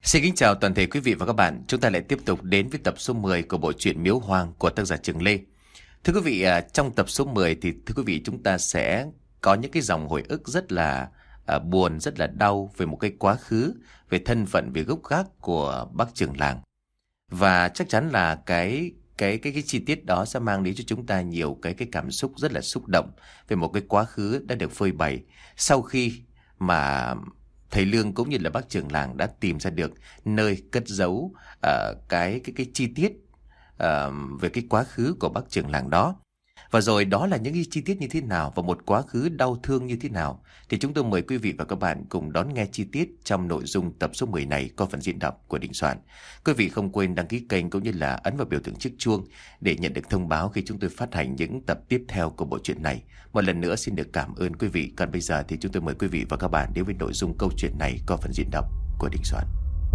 Xin kính chào toàn thể quý vị và các bạn. Chúng ta lại tiếp tục đến với tập số 10 của bộ truyện Miếu Hoang của tác giả Trường Lê. Thưa quý vị, trong tập số 10 thì thưa quý vị chúng ta sẽ có những cái dòng hồi ức rất là buồn, rất là đau về một cái quá khứ, về thân phận, về gốc gác của bác trưởng làng. Và chắc chắn là cái chi tiết đó sẽ mang đến cho chúng ta nhiều cái cảm xúc rất là xúc động về một cái quá khứ đã được phơi bày sau khi mà thầy Lương cũng như là bác trưởng làng đã tìm ra được nơi cất giấu cái chi tiết về cái quá khứ của bác trưởng làng đó. Và rồi đó là những cái chi tiết như thế nào và một quá khứ đau thương như thế nào, thì chúng tôi mời quý vị và các bạn cùng đón nghe chi tiết trong nội dung tập số 10 này có phần diễn đọc của Đình Soạn. Quý vị không quên đăng ký kênh cũng như là ấn vào biểu tượng chiếc chuông để nhận được thông báo khi chúng tôi phát hành những tập tiếp theo của bộ truyện này. Một lần nữa xin được cảm ơn quý vị. Còn bây giờ thì chúng tôi mời quý vị và các bạn đến với nội dung câu chuyện này có phần diễn đọc của Đình Soạn.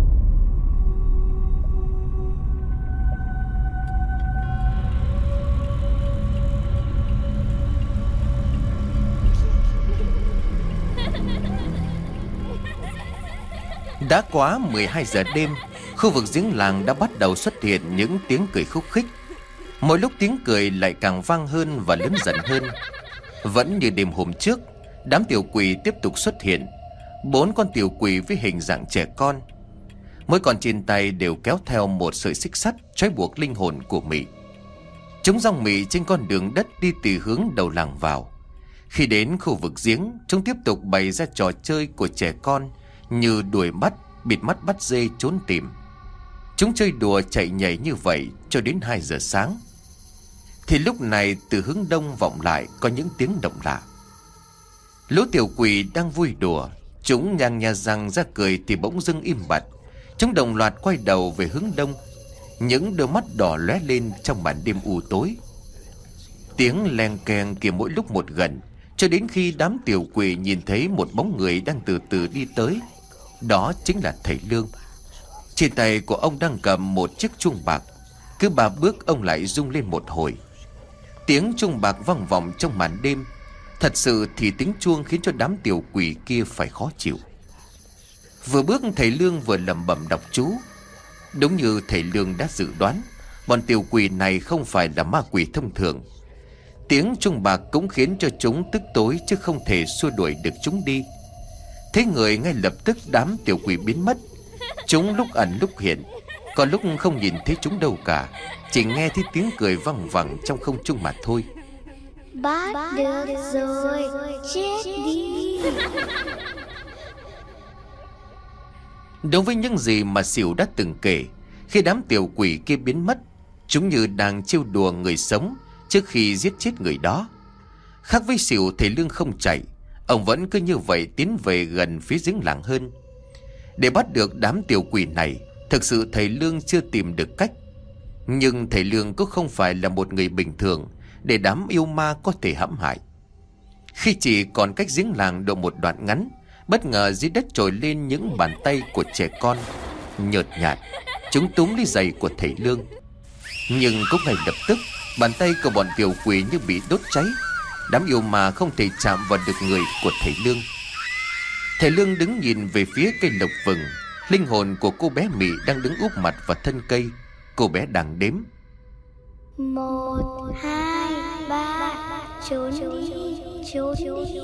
Đã quá 12 giờ đêm, khu vực giếng làng đã bắt đầu xuất hiện những tiếng cười khúc khích. Mỗi lúc tiếng cười lại càng vang hơn và lớn dần hơn. Vẫn như đêm hôm trước, đám tiểu quỷ tiếp tục xuất hiện. 4 con tiểu quỷ với hình dạng trẻ con. Mỗi con trên tay đều kéo theo một sợi xích sắt trói buộc linh hồn của Mị. Chúng giăng Mị trên con đường đất đi từ hướng đầu làng vào. Khi đến khu vực giếng, chúng tiếp tục bày ra trò chơi của trẻ con như đuổi bắt, bịt mắt bắt dê trốn tìm. Chúng chơi đùa chạy nhảy như vậy cho đến 2 giờ sáng. Thì lúc này từ hướng đông vọng lại có những tiếng động lạ. Lũ tiểu quỷ đang vui đùa, chúng nhang nha răng ra cười thì bỗng dưng im bặt. Chúng đồng loạt quay đầu về hướng đông, những đôi mắt đỏ lóe lên trong màn đêm u tối. Tiếng leng keng kia mỗi lúc một gần, cho đến khi đám tiểu quỷ nhìn thấy một bóng người đang từ từ đi tới. Đó chính là thầy Lương. Trên tay của ông đang cầm một chiếc chuông bạc. Cứ 3 bước ông lại rung lên một hồi. Tiếng chuông bạc vang vọng trong màn đêm. Thật sự thì tiếng chuông khiến cho đám tiểu quỷ kia phải khó chịu. Vừa bước thầy Lương vừa lẩm bẩm đọc chú. Đúng như thầy Lương đã dự đoán, bọn tiểu quỷ này không phải là ma quỷ thông thường. Tiếng chuông bạc cũng khiến cho chúng tức tối chứ không thể xua đuổi được chúng đi. Thế người ngay lập tức đám tiểu quỷ biến mất. Chúng lúc ẩn lúc hiện, còn lúc không nhìn thấy chúng đâu cả, chỉ nghe thấy tiếng cười văng vẳng trong không trung mà thôi. Bắt được rồi, chết đi. Đối với những gì mà Sỉu đã từng kể, khi đám tiểu quỷ kia biến mất, chúng như đang trêu đùa người sống trước khi giết chết người đó. Khác với Sỉu, thầy Lương không chạy. Ông vẫn cứ như vậy tiến về gần phía giếng làng hơn. Để bắt được đám tiểu quỷ này, thực sự thầy Lương chưa tìm được cách. Nhưng thầy Lương cũng không phải là một người bình thường để đám yêu ma có thể hãm hại. Khi chỉ còn cách giếng làng độ một đoạn ngắn, bất ngờ dưới đất trồi lên những bàn tay của trẻ con nhợt nhạt. Chúng túm lấy giày của thầy Lương. Nhưng cũng ngay lập tức, bàn tay của bọn tiểu quỷ như bị đốt cháy. Đám yêu ma không thể chạm vào được người của thầy Lương. Thầy Lương đứng nhìn về phía cây lộc vừng. Linh hồn của cô bé Mị đang đứng úp mặt vào thân cây. Cô bé đang đếm: 1, 2, 3, trốn đi, trốn đi.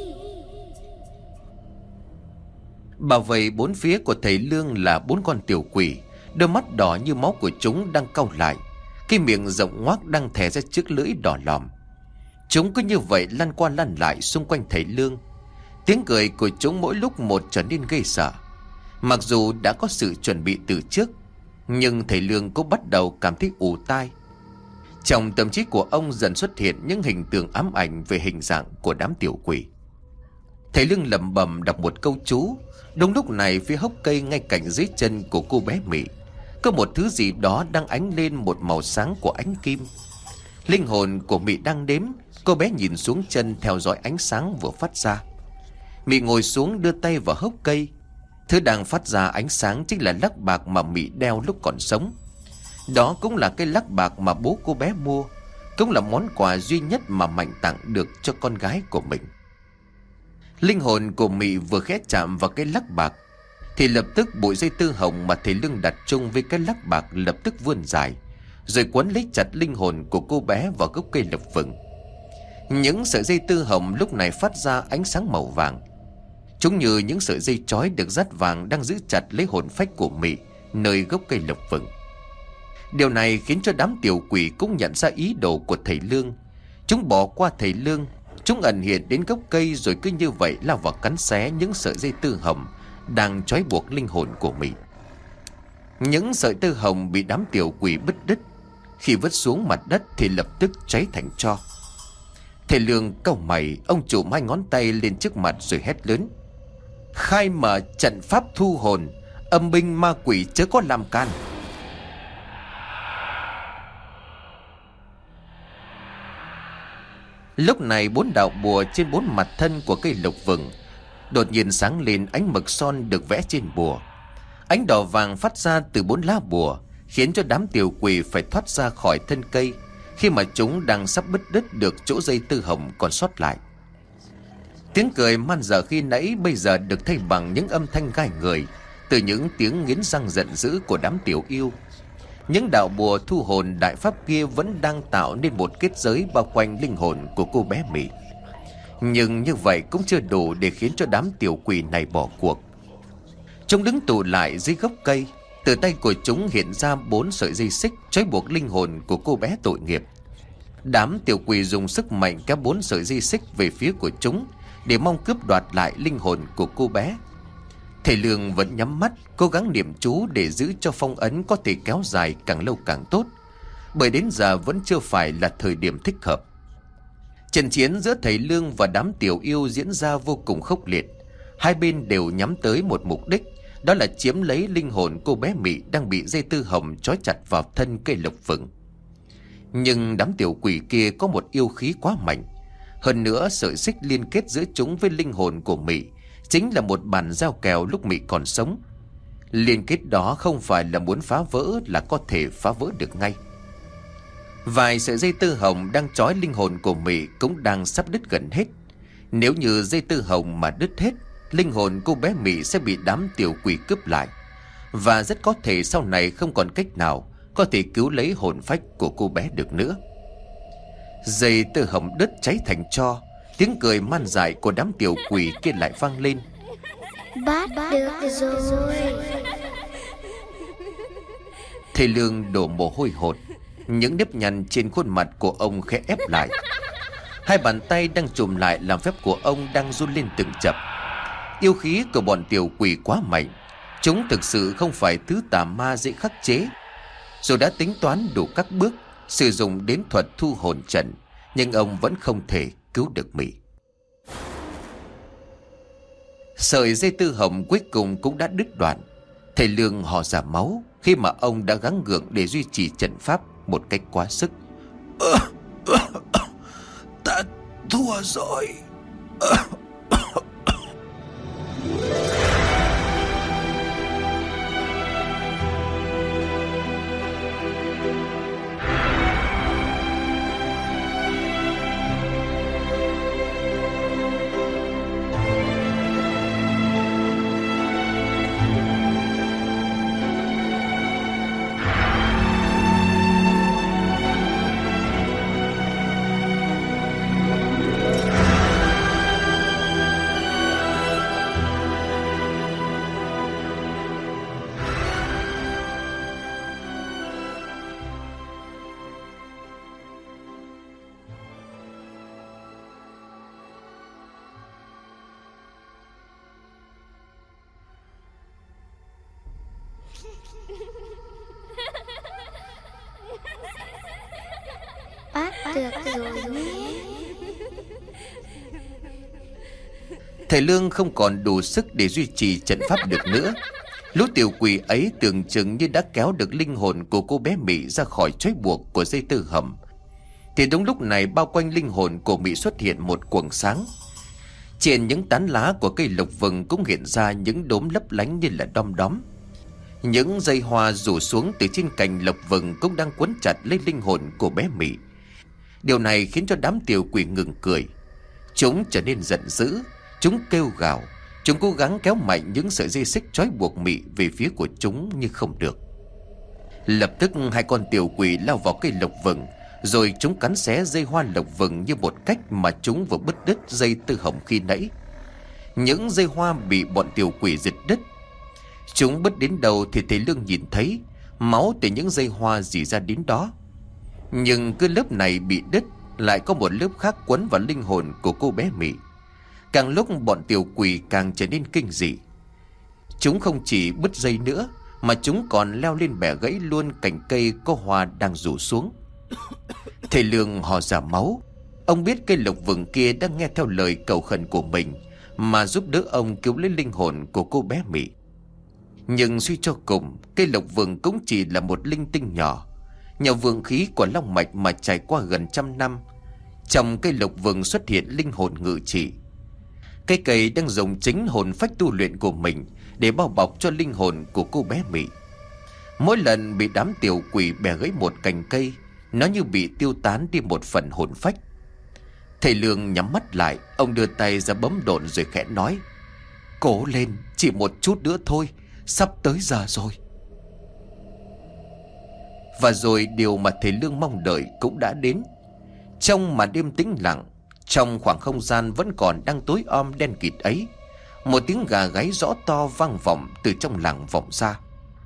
Bảo vệ 4 phía của thầy Lương là 4 con tiểu quỷ. Đôi mắt đỏ như máu của chúng đang cau lại, cái miệng rộng ngoác đang thè ra chiếc lưỡi đỏ lòm. Chúng cứ như vậy lăn qua lăn lại xung quanh thầy Lương. Tiếng cười của chúng mỗi lúc một trở nên ghê sợ. Mặc dù đã có sự chuẩn bị từ trước, nhưng thầy Lương cũng bắt đầu cảm thấy ù tai. Trong tâm trí của ông dần xuất hiện những hình tượng ám ảnh về hình dạng của đám tiểu quỷ. Thầy Lương lẩm bẩm đọc một câu chú. Đúng lúc này, phía hốc cây ngay cạnh dưới chân của cô bé Mị có một thứ gì đó đang ánh lên một màu sáng của ánh kim. Linh hồn của Mị đang đếm. Cô bé nhìn xuống chân theo dõi ánh sáng vừa phát ra. Mị ngồi xuống đưa tay vào hốc cây. Thứ đang phát ra ánh sáng chính là lắc bạc mà Mị đeo lúc còn sống. Đó cũng là cái lắc bạc mà bố cô bé mua, cũng là món quà duy nhất mà Mạnh tặng được cho con gái của mình. Linh hồn của Mị vừa khẽ chạm vào cái lắc bạc thì lập tức bụi dây tư hồng mà thầy Lương đặt chung với cái lắc bạc lập tức vươn dài, rồi quấn lấy chặt linh hồn của cô bé vào gốc cây lộc vừng. Những sợi dây tư hồng lúc này phát ra ánh sáng màu vàng. Chúng như những sợi dây chói được dắt vàng đang giữ chặt lấy hồn phách của Mị nơi gốc cây lộc vừng. Điều này khiến cho đám tiểu quỷ cũng nhận ra ý đồ của thầy Lương. Chúng bỏ qua thầy Lương, chúng ẩn hiện đến gốc cây, rồi cứ như vậy lao vào cắn xé những sợi dây tư hồng đang trói buộc linh hồn của Mị. Những sợi tư hồng bị đám tiểu quỷ bứt đứt, khi vứt xuống mặt đất thì lập tức cháy thành tro. Thầy Lương cau mày, ông chụm hai ngón tay lên trước mặt rồi hét lớn: khai mở trận pháp thu hồn, âm binh ma quỷ chớ có làm can. Lúc này 4 đạo bùa trên 4 mặt thân của cây lộc vừng đột nhiên sáng lên ánh mực son được vẽ trên bùa. Ánh đỏ vàng phát ra từ 4 lá bùa, khiến cho đám tiểu quỷ phải thoát ra khỏi thân cây khi mà chúng đang sắp bứt đứt được chỗ dây tư hồng còn sót lại. Tiếng cười man dợ khi nãy bây giờ được thay bằng những âm thanh gai người từ những tiếng nghiến răng giận dữ của đám tiểu yêu. Những đạo bùa thu hồn đại pháp kia vẫn đang tạo nên một kết giới bao quanh linh hồn của cô bé Mị. Nhưng như vậy cũng chưa đủ để khiến cho đám tiểu quỷ này bỏ cuộc. Chúng đứng tụ lại dưới gốc cây. Từ tay của chúng hiện ra 4 sợi dây xích trói buộc linh hồn của cô bé tội nghiệp. Đám tiểu quỷ dùng sức mạnh kéo 4 sợi dây xích về phía của chúng để mong cướp đoạt lại linh hồn của cô bé. Thầy Lương vẫn nhắm mắt, cố gắng niệm chú để giữ cho phong ấn có thể kéo dài càng lâu càng tốt, bởi đến giờ vẫn chưa phải là thời điểm thích hợp. Trận chiến giữa thầy Lương và đám tiểu yêu diễn ra vô cùng khốc liệt. Hai bên đều nhắm tới một mục đích, đó là chiếm lấy linh hồn cô bé Mị đang bị dây tư hồng trói chặt vào thân cây lộc vừng. Nhưng đám tiểu quỷ kia có một yêu khí quá mạnh. Hơn nữa, sợi xích liên kết giữa chúng với linh hồn của Mị chính là một bàn giao kèo lúc Mị còn sống. Liên kết đó không phải là muốn phá vỡ là có thể phá vỡ được ngay. Vài sợi dây tư hồng đang trói linh hồn của Mị cũng đang sắp đứt gần hết. Nếu như dây tư hồng mà đứt hết, linh hồn cô bé Mị sẽ bị đám tiểu quỷ cướp lại, và rất có thể sau này không còn cách nào có thể cứu lấy hồn phách của cô bé được nữa. Dây tư hồng đứt cháy thành tro, tiếng cười man dại của đám tiểu quỷ kia lại vang lên: bắt được rồi. Thầy Lương đổ mồ hôi hột, những nếp nhăn trên khuôn mặt của ông khẽ ép lại. Hai bàn tay đang chùm lại làm phép của ông đang run lên từng chập. Yêu khí của bọn tiểu quỷ quá mạnh, chúng thực sự không phải thứ tà ma dễ khắc chế. Dù đã tính toán đủ các bước, sử dụng đến thuật thu hồn trận, nhưng ông vẫn không thể cứu được Mị. Sợi dây tư hồng cuối cùng cũng đã đứt đoạn. Thầy Lương hò ra máu khi mà ông đã gắng gượng để duy trì trận pháp một cách quá sức. Ta thua rồi. Bắt được rồi nhé. Thầy Lương không còn đủ sức để duy trì trận pháp được nữa. Lũ tiểu quỷ ấy tưởng chừng như đã kéo được linh hồn của cô bé Mị ra khỏi trói buộc của dây tư hầm. Thì đúng lúc này, bao quanh linh hồn của Mị xuất hiện một quầng sáng. Trên những tán lá của cây lộc vừng cũng hiện ra những đốm lấp lánh như là đom đóm. Những dây hoa rủ xuống từ trên cành lộc vừng cũng đang quấn chặt lấy linh hồn của bé Mị. Điều này khiến cho đám tiểu quỷ ngừng cười. Chúng trở nên giận dữ, chúng kêu gào, Chúng cố gắng kéo mạnh những sợi dây xích trói buộc Mị về phía của chúng nhưng không được. Lập tức hai con tiểu quỷ lao vào cây lộc vừng, rồi chúng cắn xé dây hoa lộc vừng như một cách mà chúng vừa bứt đứt dây tư hồng khi nãy. Những dây hoa bị bọn tiểu quỷ giật đứt. Chúng bứt đến đâu thì thầy Lương nhìn thấy máu từ những dây hoa rỉ ra đến đó. Nhưng cứ lớp này bị đứt, lại có một lớp khác quấn vào linh hồn của cô bé Mị. Càng lúc bọn tiểu quỷ càng trở nên kinh dị. Chúng không chỉ bứt dây nữa, mà chúng còn leo lên bẻ gãy luôn cành cây có hoa đang rủ xuống. Thầy Lương hò ra máu. Ông biết cây lộc vừng kia đang nghe theo lời cầu khẩn của mình mà giúp đỡ ông cứu lấy linh hồn của cô bé Mị. Nhưng suy cho cùng, cây lộc vừng cũng chỉ là một linh tinh nhỏ. Nhờ vượng khí của long mạch mà trải qua gần 100 năm, trong cây lộc vừng xuất hiện linh hồn ngự trị. Cây cầy đang dùng chính hồn phách tu luyện của mình để bao bọc cho linh hồn của cô bé Mị. Mỗi lần bị đám tiểu quỷ bẻ gãy một cành cây, nó như bị tiêu tán đi một phần hồn phách. Thầy Lương nhắm mắt lại, ông đưa tay ra bấm độn rồi khẽ nói: "Cố lên, chỉ một chút nữa thôi, sắp tới giờ rồi." Và rồi điều mà thầy Lương mong đợi cũng đã đến. Trong màn đêm tĩnh lặng, trong khoảng không gian vẫn còn đang tối om đen kịt ấy, một tiếng gà gáy rõ to vang vọng từ trong làng vọng ra.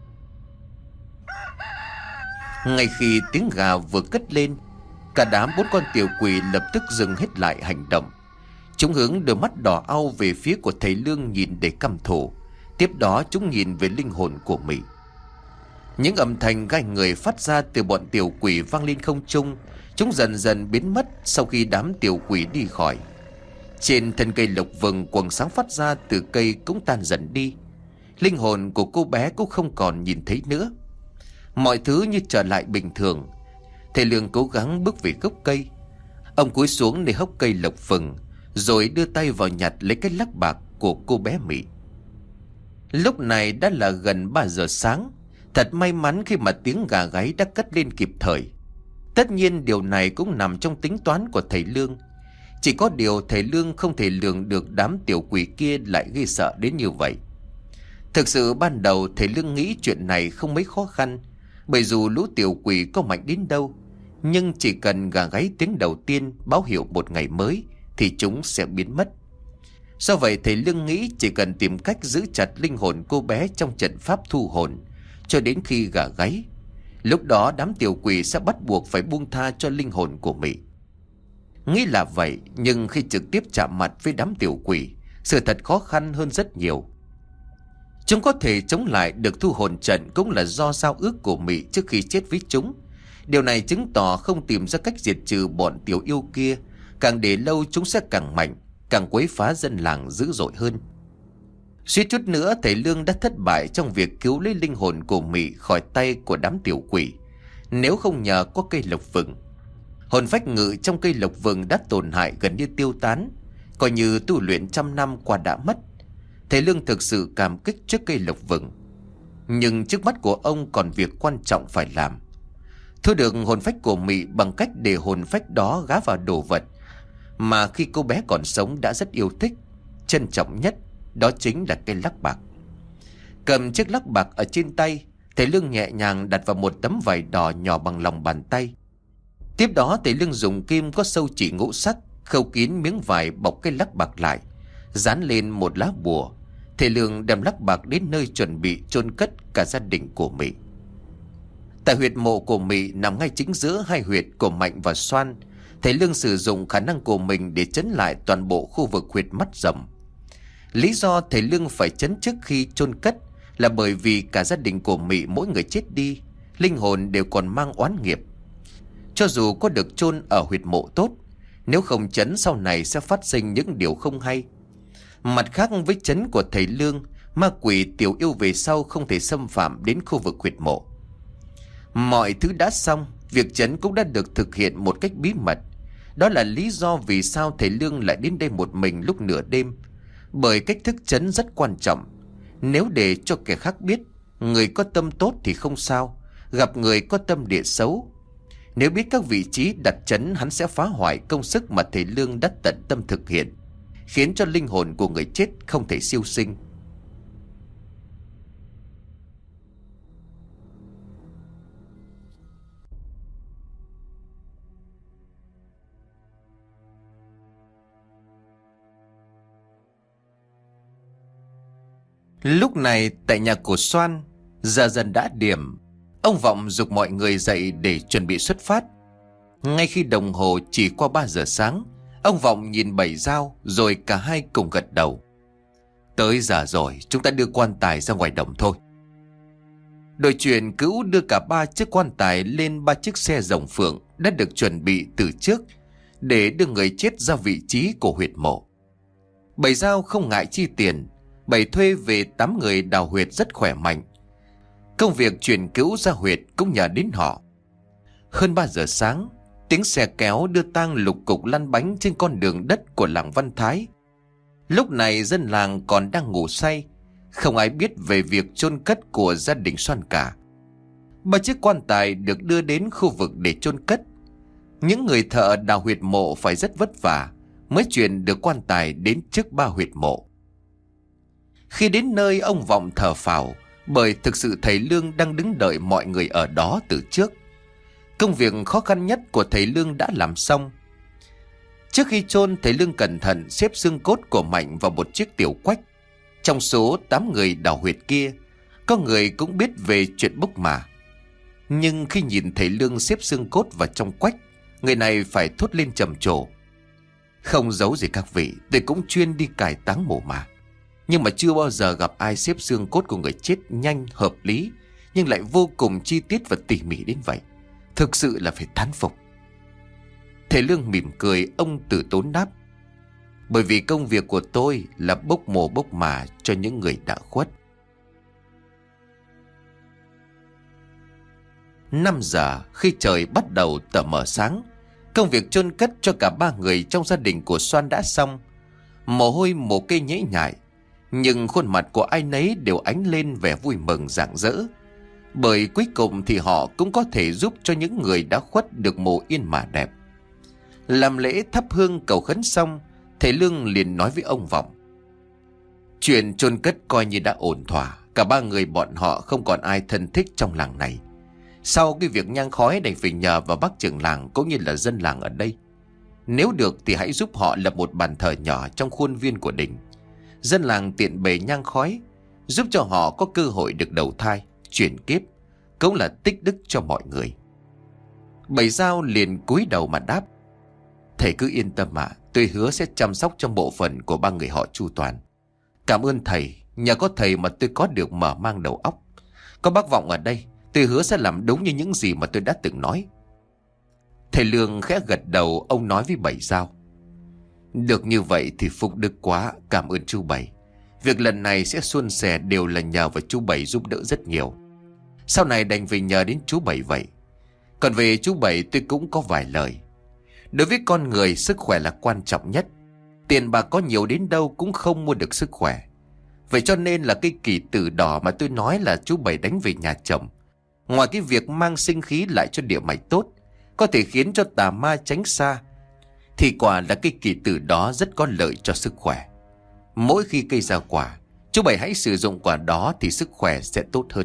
Ngay khi tiếng gà vừa cất lên, cả đám 4 con tiểu quỷ lập tức dừng hết lại hành động. Chúng hướng đôi mắt đỏ au về phía của thầy Lương nhìn để căm thù. Tiếp đó chúng nhìn về linh hồn của Mị. Những âm thanh gai người phát ra từ bọn tiểu quỷ vang lên không trung. Chúng dần dần biến mất sau khi đám tiểu quỷ đi khỏi. Trên thân cây lộc vừng, quầng sáng phát ra từ cây cũng tan dần đi. Linh hồn của cô bé cũng không còn nhìn thấy nữa. Mọi thứ như trở lại bình thường. Thầy Lương cố gắng bước về gốc cây. Ông cúi xuống để hốc cây lộc vừng, rồi đưa tay vào nhặt lấy cái lắc bạc của cô bé Mị. Lúc này đã là gần 3 giờ sáng. Thật may mắn khi mà tiếng gà gáy đã cất lên kịp thời. Tất nhiên điều này cũng nằm trong tính toán của thầy Lương. Chỉ có điều thầy Lương không thể lường được đám tiểu quỷ kia lại gây sợ đến như vậy. Thực sự ban đầu thầy Lương nghĩ chuyện này không mấy khó khăn, bởi dù lũ tiểu quỷ có mạnh đến đâu, nhưng chỉ cần gà gáy tiếng đầu tiên báo hiệu một ngày mới thì chúng sẽ biến mất. Do vậy thầy Lương nghĩ chỉ cần tìm cách giữ chặt linh hồn cô bé trong trận pháp thu hồn cho đến khi gà gáy. Lúc đó đám tiểu quỷ sẽ bắt buộc phải buông tha cho linh hồn của Mị. Nghĩ là vậy, nhưng khi trực tiếp chạm mặt với đám tiểu quỷ, sự thật khó khăn hơn rất nhiều. Chúng có thể chống lại được thu hồn trận cũng là do giao ước của Mị trước khi chết với chúng. Điều này chứng tỏ không tìm ra cách diệt trừ bọn tiểu yêu kia, càng để lâu chúng sẽ càng mạnh, càng quấy phá dân làng dữ dội hơn. Suýt chút nữa thầy Lương đã thất bại trong việc cứu lấy linh hồn của Mị khỏi tay của đám tiểu quỷ, nếu không nhờ có cây lộc vừng. Hồn phách ngự trong cây lộc vừng đã tổn hại gần như tiêu tán, coi như tu luyện 100 năm qua đã mất. Thầy Lương thực sự cảm kích trước cây lộc vừng. Nhưng trước mắt của ông còn việc quan trọng phải làm. Thu được hồn phách của Mị bằng cách để hồn phách đó gá vào đồ vật mà khi cô bé còn sống đã rất yêu thích, trân trọng nhất, đó chính là cây lắc bạc. Cầm chiếc lắc bạc ở trên tay, thầy Lương nhẹ nhàng đặt vào một tấm vải đỏ nhỏ bằng lòng bàn tay. Tiếp đó thầy Lương dùng kim có sâu chỉ ngũ sắc khâu kín miếng vải bọc cây lắc bạc lại, dán lên một lá bùa. Thầy Lương đem lắc bạc đến nơi chuẩn bị chôn cất cả gia đình của Mị. Tại huyệt mộ của Mị nằm ngay chính giữa hai huyệt của Mạnh và Xoan. Thầy Lương sử dụng khả năng của mình để trấn lại toàn bộ khu vực huyệt mắt rồng. Lý do thầy Lương phải trấn trước khi chôn cất là bởi vì cả gia đình của Mị mỗi người chết đi, linh hồn đều còn mang oán nghiệp. Cho dù có được chôn ở huyệt mộ tốt, nếu không trấn sau này sẽ phát sinh những điều không hay. Mặt khác với trấn của thầy Lương, ma quỷ tiểu yêu về sau không thể xâm phạm đến khu vực huyệt mộ. Mọi thứ đã xong, việc trấn cũng đã được thực hiện một cách bí mật. Đó là lý do vì sao thầy Lương lại đến đây một mình lúc nửa đêm. Bởi cách thức trấn rất quan trọng. Nếu để cho kẻ khác biết, người có tâm tốt thì không sao, gặp người có tâm địa xấu. Nếu biết các vị trí đặt trấn, hắn sẽ phá hoại công sức mà thầy Lương đã tận tâm thực hiện. khiến cho linh hồn của người chết không thể siêu sinh. Lúc này tại nhà của Soan, giờ dần đã điểm. Ông Vọng giục mọi người dậy để chuẩn bị xuất phát. Ngay khi đồng hồ chỉ qua 3 giờ sáng, ông Vọng nhìn Bảy Dao rồi cả hai cùng gật đầu. Tới giờ rồi, chúng ta đưa quan tài ra ngoài đồng thôi. Đội chuyển cứu đưa cả 3 chiếc quan tài lên 3 chiếc xe rồng phượng đã được chuẩn bị từ trước để đưa người chết ra vị trí của huyệt mộ. Bảy Dao không ngại chi tiền. Bảy thuê về 8 người đào huyệt rất khỏe mạnh. Công việc chuyển cứu ra huyệt cũng nhờ đến họ. Hơn 3 giờ sáng, tiếng xe kéo đưa tang lục cục lăn bánh trên con đường đất của làng Văn Thái. Lúc này dân làng còn đang ngủ say, không ai biết về việc chôn cất của gia đình Soan cả. 3 chiếc quan tài được đưa đến khu vực để chôn cất. Những người thợ đào huyệt mộ phải rất vất vả mới chuyển được quan tài đến trước 3 huyệt mộ. Khi đến nơi, ông Vọng thở phào, bởi thực sự thầy Lương đang đứng đợi mọi người ở đó từ trước. Công việc khó khăn nhất của thầy Lương đã làm xong. Trước khi chôn, thầy Lương cẩn thận xếp xương cốt của Mạnh vào một chiếc tiểu quách. Trong số 8 người đào huyệt kia, có người cũng biết về chuyện bốc mả. Nhưng khi nhìn thầy Lương xếp xương cốt vào trong quách, người này phải thốt lên trầm trồ. Không giấu gì các vị, tôi cũng chuyên đi cải táng mồ mả, nhưng mà chưa bao giờ gặp ai xếp xương cốt của người chết nhanh, hợp lý, nhưng lại vô cùng chi tiết và tỉ mỉ đến vậy. Thực sự là phải thán phục. Thầy Lương mỉm cười, ông từ tốn đáp. Bởi vì công việc của tôi là bốc mồ bốc mả cho những người đã khuất. 5 giờ khi trời bắt đầu tờ mờ sáng, công việc chôn cất cho cả 3 người trong gia đình của Soan đã xong. Mồ hôi mồ kê nhễ nhại, nhưng khuôn mặt của ai nấy đều ánh lên vẻ vui mừng rạng rỡ, bởi cuối cùng thì họ cũng có thể giúp cho những người đã khuất được mồ yên mà đẹp. Làm lễ thắp hương cầu khấn xong, thầy Lương liền nói với ông Vọng. Chuyện chôn cất coi như đã ổn thỏa. Cả 3 người bọn họ không còn ai thân thích trong làng này. Sau cái việc nhang khói đành phải nhờ vào bác trưởng làng cũng như là dân làng ở đây. Nếu được thì hãy giúp họ lập một bàn thờ nhỏ trong khuôn viên của đình. Dân làng tiện bề nhang khói, giúp cho họ có cơ hội được đầu thai, chuyển kiếp, cũng là tích đức cho mọi người. Bảy Dao liền cúi đầu mà đáp. Thầy cứ yên tâm ạ, tôi hứa sẽ chăm sóc cho bộ phận của 3 người họ chu toàn. Cảm ơn thầy, nhờ có thầy mà tôi có được mở mang đầu óc. Có bác Vọng ở đây, tôi hứa sẽ làm đúng như những gì mà tôi đã từng nói. Thầy Lương khẽ gật đầu, ông nói với Bảy Dao. Được như vậy thì phúc đức quá, cảm ơn chú Bảy. Việc lần này sẽ suôn sẻ đều là nhờ vào chú Bảy giúp đỡ rất nhiều. Sau này đành phải nhờ đến chú Bảy vậy. Còn về chú Bảy tôi cũng có vài lời. Đối với con người, sức khỏe là quan trọng nhất. Tiền bạc có nhiều đến đâu cũng không mua được sức khỏe. Vậy cho nên là cái kỳ tử đỏ mà tôi nói là chú Bảy đánh về nhà chồng, ngoài cái việc mang sinh khí lại cho địa mạch tốt, có thể khiến cho tà ma tránh xa, thì quả là cái kỳ tử đó rất có lợi cho sức khỏe. Mỗi khi cây ra quả, chú Bảy hãy sử dụng quả đó thì sức khỏe sẽ tốt hơn.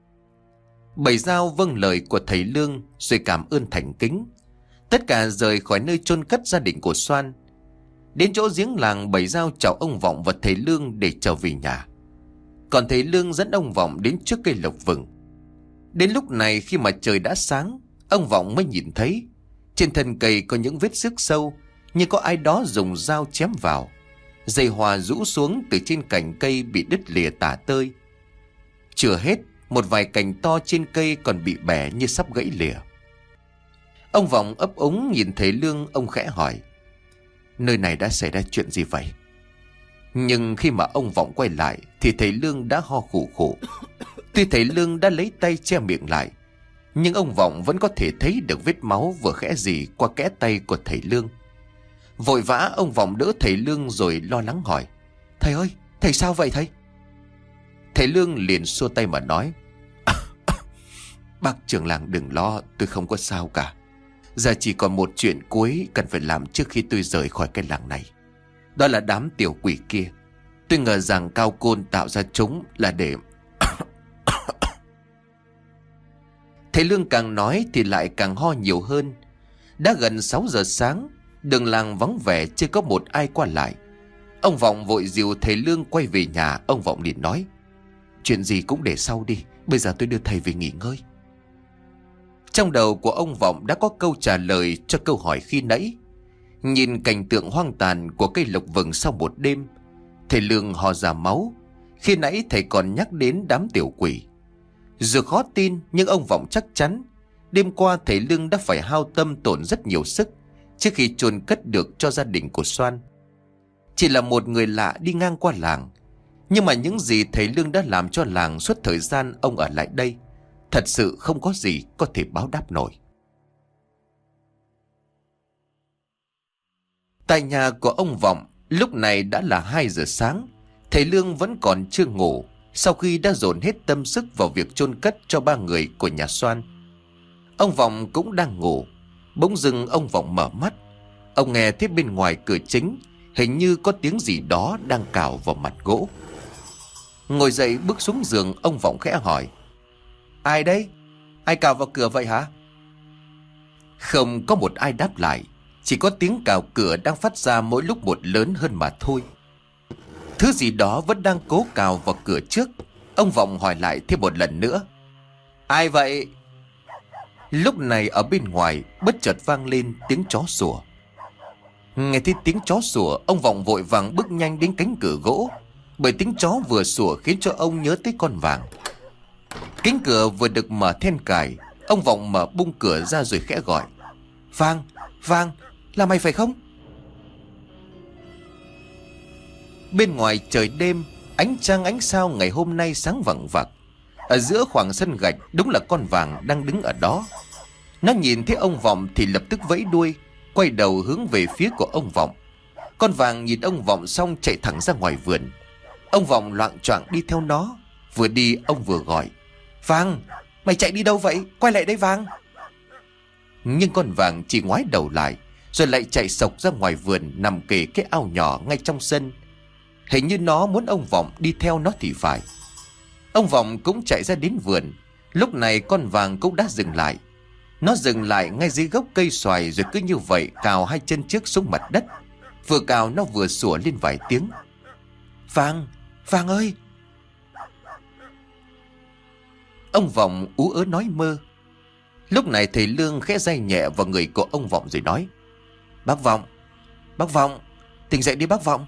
Bảy Dao vâng lời của thầy Lương rồi cảm ơn thành kính. Tất cả rời khỏi nơi chôn cất gia đình của Soan. Đến chỗ giếng làng, Bảy Dao chào ông Vọng và thầy Lương để trở về nhà. Còn thầy Lương dẫn ông Vọng đến trước cây lộc vừng. Đến lúc này khi mà trời đã sáng, ông Vọng mới nhìn thấy trên thân cây có những vết xước sâu, như có ai đó dùng dao chém vào. Dây hoa rũ xuống từ trên cành cây bị đứt lìa tả tơi. Chưa hết, một vài cành to trên cây còn bị bẻ như sắp gãy lìa. Ông Vọng ấp úng nhìn thầy Lương, ông khẽ hỏi. Nơi này đã xảy ra chuyện gì vậy? Nhưng khi mà ông Vọng quay lại thì thầy Lương đã ho khủ khủ. Tuy thầy Lương đã lấy tay che miệng lại, nhưng ông Vọng vẫn có thể thấy được vết máu vừa khẽ rỉ qua kẽ tay của thầy Lương. Vội vã ông Vọng đỡ thầy Lương rồi lo lắng hỏi. Thầy ơi, thầy sao vậy thầy? Thầy Lương liền xua tay mà nói. Bác trưởng làng đừng lo, tôi không có sao cả. Giờ chỉ còn một chuyện cuối cần phải làm trước khi tôi rời khỏi cái làng này. Đó là đám tiểu quỷ kia. Tôi ngờ rằng Cao Côn tạo ra chúng là để... Thầy Lương càng nói thì lại càng ho nhiều hơn. Đã gần 6 giờ sáng, đường làng vắng vẻ, chưa có một ai qua lại. Ông Vọng vội dìu thầy Lương quay về nhà. Ông Vọng liền nói: chuyện gì cũng để sau đi, bây giờ tôi đưa thầy về nghỉ ngơi. Trong đầu của ông Vọng đã có câu trả lời cho câu hỏi khi nãy. Nhìn cảnh tượng hoang tàn của cây lộc vừng sau một đêm, thầy Lương ho ra máu. Khi nãy thầy còn nhắc đến đám tiểu quỷ. Dù khó tin nhưng ông Vọng chắc chắn đêm qua thầy Lương đã phải hao tâm tổn rất nhiều sức trước khi chôn cất được cho gia đình của Soan. Chỉ là một người lạ đi ngang qua làng, nhưng mà những gì thầy Lương đã làm cho làng suốt thời gian ông ở lại đây, thật sự không có gì có thể báo đáp nổi. Tại nhà của ông Vọng, lúc này đã là 2 giờ sáng. Thầy Lương vẫn còn chưa ngủ, sau khi đã dồn hết tâm sức vào việc chôn cất cho 3 người của nhà Soan. Ông Vọng cũng đang ngủ. Bỗng dưng ông Vọng mở mắt. Ông nghe thấy bên ngoài cửa chính hình như có tiếng gì đó đang cào vào mặt gỗ. Ngồi dậy bước xuống giường, ông Vọng khẽ hỏi: ai đấy? Ai cào vào cửa vậy hả? Không có một ai đáp lại, chỉ có tiếng cào cửa đang phát ra mỗi lúc một lớn hơn mà thôi. Thứ gì đó vẫn đang cố cào vào cửa trước. Ông Vọng hỏi lại thêm một lần nữa: ai vậy? Lúc này ở bên ngoài bất chợt vang lên tiếng chó sủa. Nghe thấy tiếng chó sủa, ông Vọng vội vàng bước nhanh đến cánh cửa gỗ, bởi tiếng chó vừa sủa khiến cho ông nhớ tới con vàng. Cánh cửa vừa được mở then cài, ông Vọng mở bung cửa ra rồi khẽ gọi: Vàng, Vàng, là mày phải không? Bên ngoài trời đêm, ánh trăng ánh sao ngày hôm nay sáng vằng vặc. Ở giữa khoảng sân gạch đúng là con vàng đang đứng ở đó. Nó nhìn thấy ông Vọng thì lập tức vẫy đuôi, quay đầu hướng về phía của ông Vọng. Con vàng nhìn ông Vọng xong chạy thẳng ra ngoài vườn. Ông Vọng loạng choạng đi theo nó. Vừa đi ông vừa gọi: Vàng, mày chạy đi đâu vậy? Quay lại đây Vàng. Nhưng con vàng chỉ ngoái đầu lại, rồi lại chạy sộc ra ngoài vườn, nằm kề cái ao nhỏ ngay trong sân. Hình như nó muốn ông Vọng đi theo nó thì phải. Ông Vọng cũng chạy ra đến vườn. Lúc này con vàng cũng đã dừng lại. Nó dừng lại ngay dưới gốc cây xoài, rồi cứ như vậy cào 2 chân trước xuống mặt đất. Vừa cào nó vừa sủa lên vài tiếng: Vàng, Vàng ơi! Ông Vọng ú ớ nói mơ. Lúc này thầy Lương khẽ day nhẹ vào người của ông Vọng rồi nói: Bác Vọng, bác Vọng, tỉnh dậy đi bác Vọng.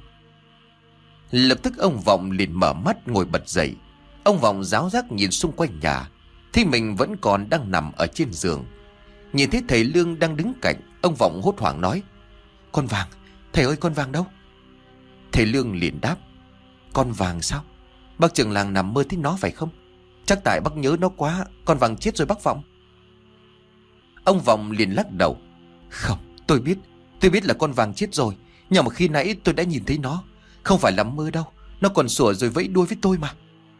Lập tức ông Vọng liền mở mắt ngồi bật dậy. Ông Vọng ráo rác nhìn xung quanh nhà, thì mình vẫn còn đang nằm ở trên giường. Nhìn thấy thầy Lương đang đứng cạnh, ông Vọng hốt hoảng nói: Con Vàng, thầy ơi, con Vàng đâu? Thầy Lương liền đáp: Con Vàng sao? Bác trưởng làng nằm mơ thấy nó phải không? Chắc tại bác nhớ nó quá, con Vàng chết rồi bác Vọng. Ông Vọng liền lắc đầu: Không, tôi biết là con Vàng chết rồi. Nhưng mà khi nãy tôi đã nhìn thấy nó, không phải là mơ đâu. Nó còn sủa rồi vẫy đuôi với tôi mà.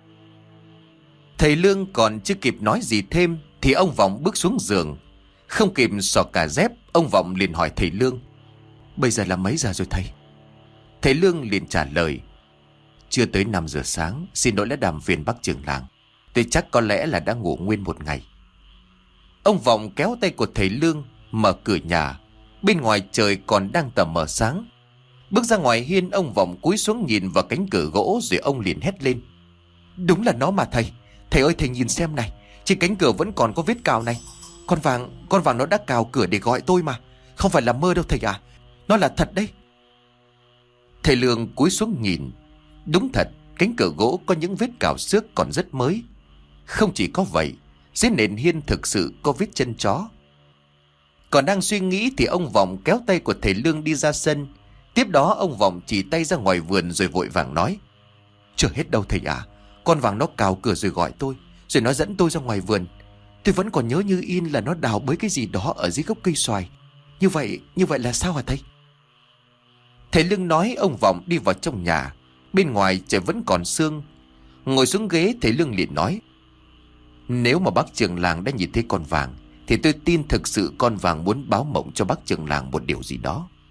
Thầy Lương còn chưa kịp nói gì thêm thì ông Vọng bước xuống giường. Không kịp xỏ cả dép, ông Vọng liền hỏi thầy Lương: Bây giờ là mấy giờ rồi thầy? Thầy Lương liền trả lời: Chưa tới 5 giờ sáng, xin lỗi đã làm phiền bác trưởng làng. Tôi chắc có lẽ là đã ngủ nguyên một ngày. Ông Vọng kéo tay của thầy Lương mở cửa nhà. Bên ngoài trời còn đang tờ mờ sáng. Bước ra ngoài hiên, ông Vọng cúi xuống nhìn vào cánh cửa gỗ, rồi ông liền hét lên: Đúng là nó mà thầy. Thầy ơi, thầy nhìn xem này, trên cánh cửa vẫn còn có vết cào này. Con vàng nó đã cào cửa để gọi tôi mà. Không phải là mơ đâu thầy à, nó là thật đấy. Thầy Lương cúi xuống nhìn. Đúng thật, cánh cửa gỗ có những vết cào xước còn rất mới. Không chỉ có vậy, dưới nền hiên thực sự có vết chân chó. Còn đang suy nghĩ thì ông Vọng kéo tay của thầy Lương đi ra sân. Tiếp đó ông Vọng chỉ tay ra ngoài vườn rồi vội vàng nói: Chưa hết đâu thầy à, con vàng nó cào cửa rồi gọi tôi, rồi nó dẫn tôi ra ngoài vườn. Tôi vẫn còn nhớ như in là nó đào bới cái gì đó ở dưới gốc cây xoài. Như vậy là sao hả thầy? Thầy Lương nói. Ông Vọng đi vào trong nhà. Bên ngoài trời vẫn còn sương. Ngồi xuống ghế, thầy Lương liền nói: Nếu mà bác trưởng làng đã nhìn thấy con vàng thì tôi tin thực sự con vàng muốn báo mộng cho bác trưởng làng một điều gì đó.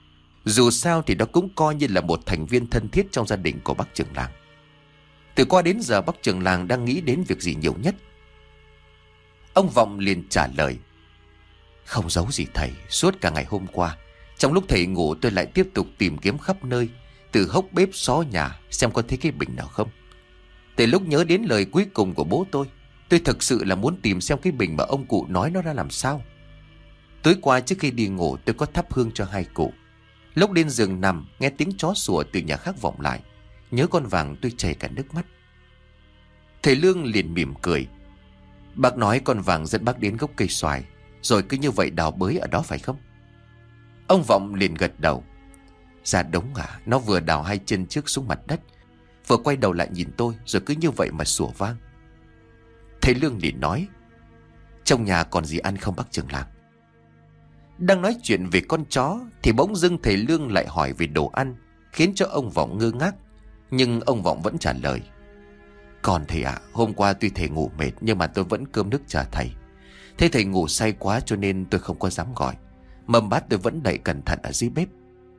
Dù sao thì đó cũng coi như là một thành viên thân thiết trong gia đình của bác trưởng làng. Từ qua đến giờ bác trưởng làng đang nghĩ đến việc gì nhiều nhất? Ông Vọng liền trả lời: Không giấu gì thầy, suốt cả ngày hôm qua, trong lúc thầy ngủ tôi lại tiếp tục tìm kiếm khắp nơi, từ hốc bếp xó nhà xem có thấy cái bình nào không. Từ lúc nhớ đến lời cuối cùng của bố tôi thực sự là muốn tìm xem cái bình mà ông cụ nói nó ra làm sao. Tối qua trước khi đi ngủ tôi có thắp hương cho hai cụ. Lúc lên giường nằm nghe tiếng chó sủa từ nhà khác vọng lại, nhớ con vàng tôi chảy cả nước mắt. Thầy Lương liền mỉm cười: Bác nói con vàng dẫn bác đến gốc cây xoài, rồi cứ như vậy đào bới ở đó phải không? Ông Vọng liền gật đầu: Dạ đúng à, nó vừa đào hai chân trước xuống mặt đất, vừa quay đầu lại nhìn tôi, rồi cứ như vậy mà sủa vang. Thầy Lương liền nói: Trong nhà còn gì ăn không bác trưởng làng? Đang nói chuyện về con chó thì bỗng dưng thầy Lương lại hỏi về đồ ăn, khiến cho ông Vọng ngơ ngác. Nhưng ông Vọng vẫn trả lời: Còn thầy ạ, hôm qua tuy thầy ngủ mệt nhưng mà tôi vẫn cơm nước chờ thầy. Thế thầy ngủ say quá cho nên tôi không có dám gọi. Mâm bát tôi vẫn đậy cẩn thận ở dưới bếp.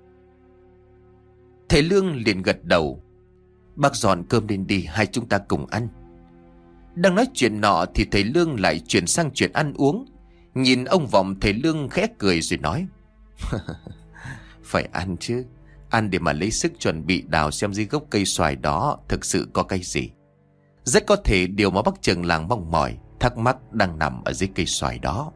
Thầy Lương liền gật đầu: Bác dọn cơm lên đi, hai chúng ta cùng ăn. Đang nói chuyện nọ thì thầy Lương lại chuyển sang chuyện ăn uống. Nhìn ông Vọng, thầy Lương khẽ cười rồi nói: Phải ăn chứ, ăn để mà lấy sức chuẩn bị đào xem dưới gốc cây xoài đó thực sự có cái gì. Rất có thể điều mà bác trưởng làng mong mỏi, thắc mắc đang nằm ở dưới cây xoài đó.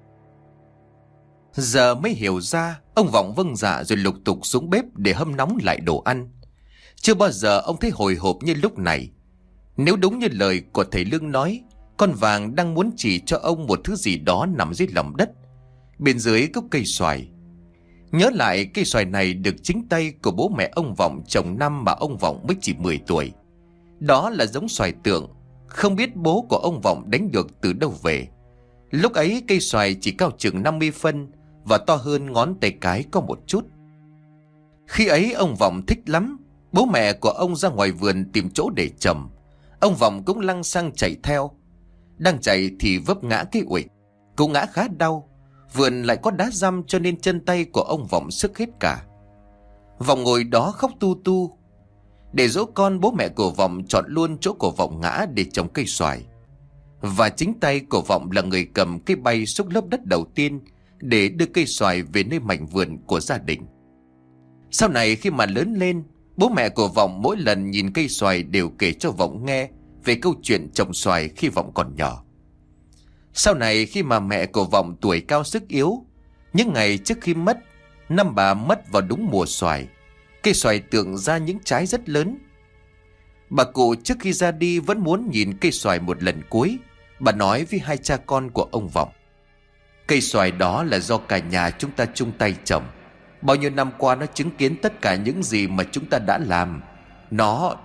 Giờ mới hiểu ra, ông Vọng vâng dạ rồi lục tục xuống bếp để hâm nóng lại đồ ăn. Chưa bao giờ ông thấy hồi hộp như lúc này. Nếu đúng như lời của thầy Lương nói, con vàng đang muốn chỉ cho ông một thứ gì đó nằm dưới lòng đất, bên dưới gốc cây xoài. Nhớ lại cây xoài này được chính tay của bố mẹ ông Vọng trồng năm mà ông Vọng mới chỉ 10 tuổi. Đó là giống xoài tượng, không biết bố của ông Vọng đánh được từ đâu về. Lúc ấy cây xoài chỉ cao chừng 50 phân và to hơn ngón tay cái có một chút. Khi ấy ông Vọng thích lắm. Bố mẹ của ông ra ngoài vườn tìm chỗ để trồng, ông Vọng cũng lăng xăng chạy theo. Đang chạy thì vấp ngã cái uỵch, cú ngã khá đau. Vườn lại có đá dăm cho nên chân tay của ông Vọng sức hết cả. Vọng ngồi đó khóc tu tu. Để dỗ con, bố mẹ của Vọng chọn luôn chỗ của Vọng ngã để trồng cây xoài. Và chính tay của Vọng là người cầm cái bay xúc lớp đất đầu tiên để đưa cây xoài về nơi mảnh vườn của gia đình. Sau này khi mà lớn lên, bố mẹ của Vọng mỗi lần nhìn cây xoài đều kể cho Vọng nghe về câu chuyện trồng xoài khi Vọng còn nhỏ. Sau này khi mà mẹ của Vọng tuổi cao sức yếu, những ngày trước khi mất, năm bà mất vào đúng mùa xoài, cây xoài tượng ra những trái rất lớn. Bà cụ trước khi ra đi vẫn muốn nhìn cây xoài một lần cuối. Bà nói với hai cha con của ông Vọng: Cây xoài đó là do cả nhà chúng ta chung tay trồng. Bao nhiêu năm qua nó chứng kiến tất cả những gì mà chúng ta đã làm. Nó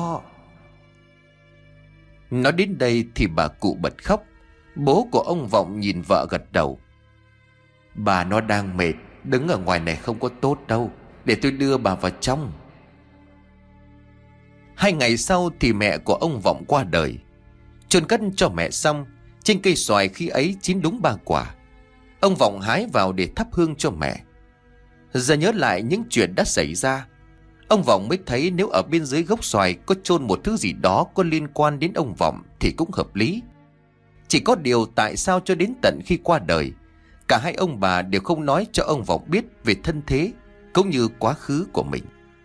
Nói đến đây thì bà cụ bật khóc. Bố của ông Vọng nhìn vợ gật đầu: Bà nó đang mệt, đứng ở ngoài này không có tốt đâu, để tôi đưa bà vào trong. 2 ngày sau thì mẹ của ông Vọng qua đời. Chôn cất cho mẹ xong, trên cây xoài khi ấy chín đúng 3 quả. Ông Vọng hái vào để thắp hương cho mẹ. Giờ nhớ lại những chuyện đã xảy ra, ông Vọng mới thấy nếu ở bên dưới gốc xoài có chôn một thứ gì đó có liên quan đến ông Vọng thì cũng hợp lý. Chỉ có điều tại sao cho đến tận khi qua đời, cả hai ông bà đều không nói cho ông Vọng biết về thân thế cũng như quá khứ của mình.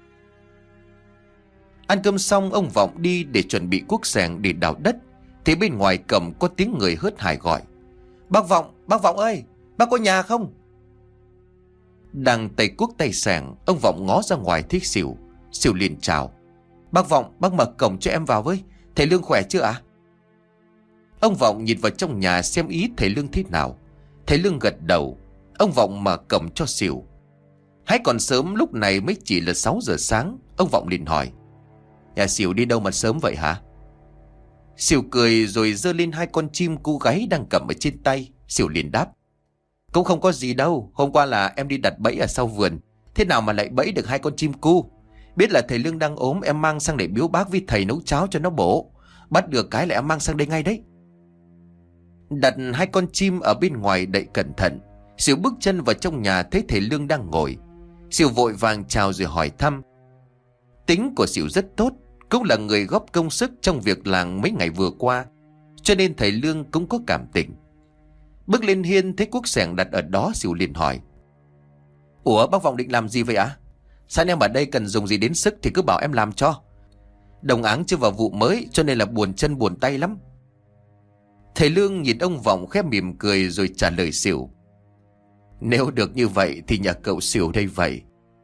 Ăn cơm xong, ông Vọng đi để chuẩn bị cuốc xẻng để đào đất thì bên ngoài cổng có tiếng người hớt hải gọi: bác Vọng ơi, bác có nhà không? Đang tay cuốc tay xẻng, ông Vọng ngó ra ngoài thấy Sỉu. Sỉu liền chào: Bác Vọng, bác mở cổng cho em vào với. Thầy Lương khỏe chưa ạ? Ông Vọng nhìn vào trong nhà xem ý thầy Lương thế nào. Thầy Lương gật đầu. Ông Vọng mở cổng cho Sỉu. Hãy còn sớm, lúc này mới chỉ là 6 giờ sáng. Ông Vọng liền hỏi: Nhà Sỉu đi đâu mà sớm vậy hả? Sỉu cười rồi giơ lên 2 con chim cu gáy đang cầm ở trên tay. Sỉu liền đáp: Cũng không có gì đâu, hôm qua là em đi đặt bẫy ở sau vườn, thế nào mà lại bẫy được 2 con chim cu. Biết là thầy Lương đang ốm, em mang sang để biếu bác với thầy nấu cháo cho nó bổ. Bắt được cái là em mang sang đây ngay đấy. Đặt 2 con chim ở bên ngoài đậy cẩn thận, Sỉu bước chân vào trong nhà thấy thầy Lương đang ngồi. Sỉu vội vàng chào rồi hỏi thăm. Tính của Sỉu rất tốt, cũng là người góp công sức trong việc làng mấy ngày vừa qua, cho nên thầy Lương cũng có cảm tình. Bước lên hiên thấy cuốc xẻng đặt ở đó, Sỉu liền hỏi: Ủa, bác Vọng định làm gì vậy ạ? Sao em ở đây cần dùng gì đến sức thì cứ bảo em làm cho. Đồng áng chưa vào vụ mới cho nên là buồn chân buồn tay lắm. Thầy Lương nhìn ông Vọng khẽ mỉm cười rồi trả lời Sỉu: Nếu được như vậy thì nhờ cậu Sỉu đây vậy.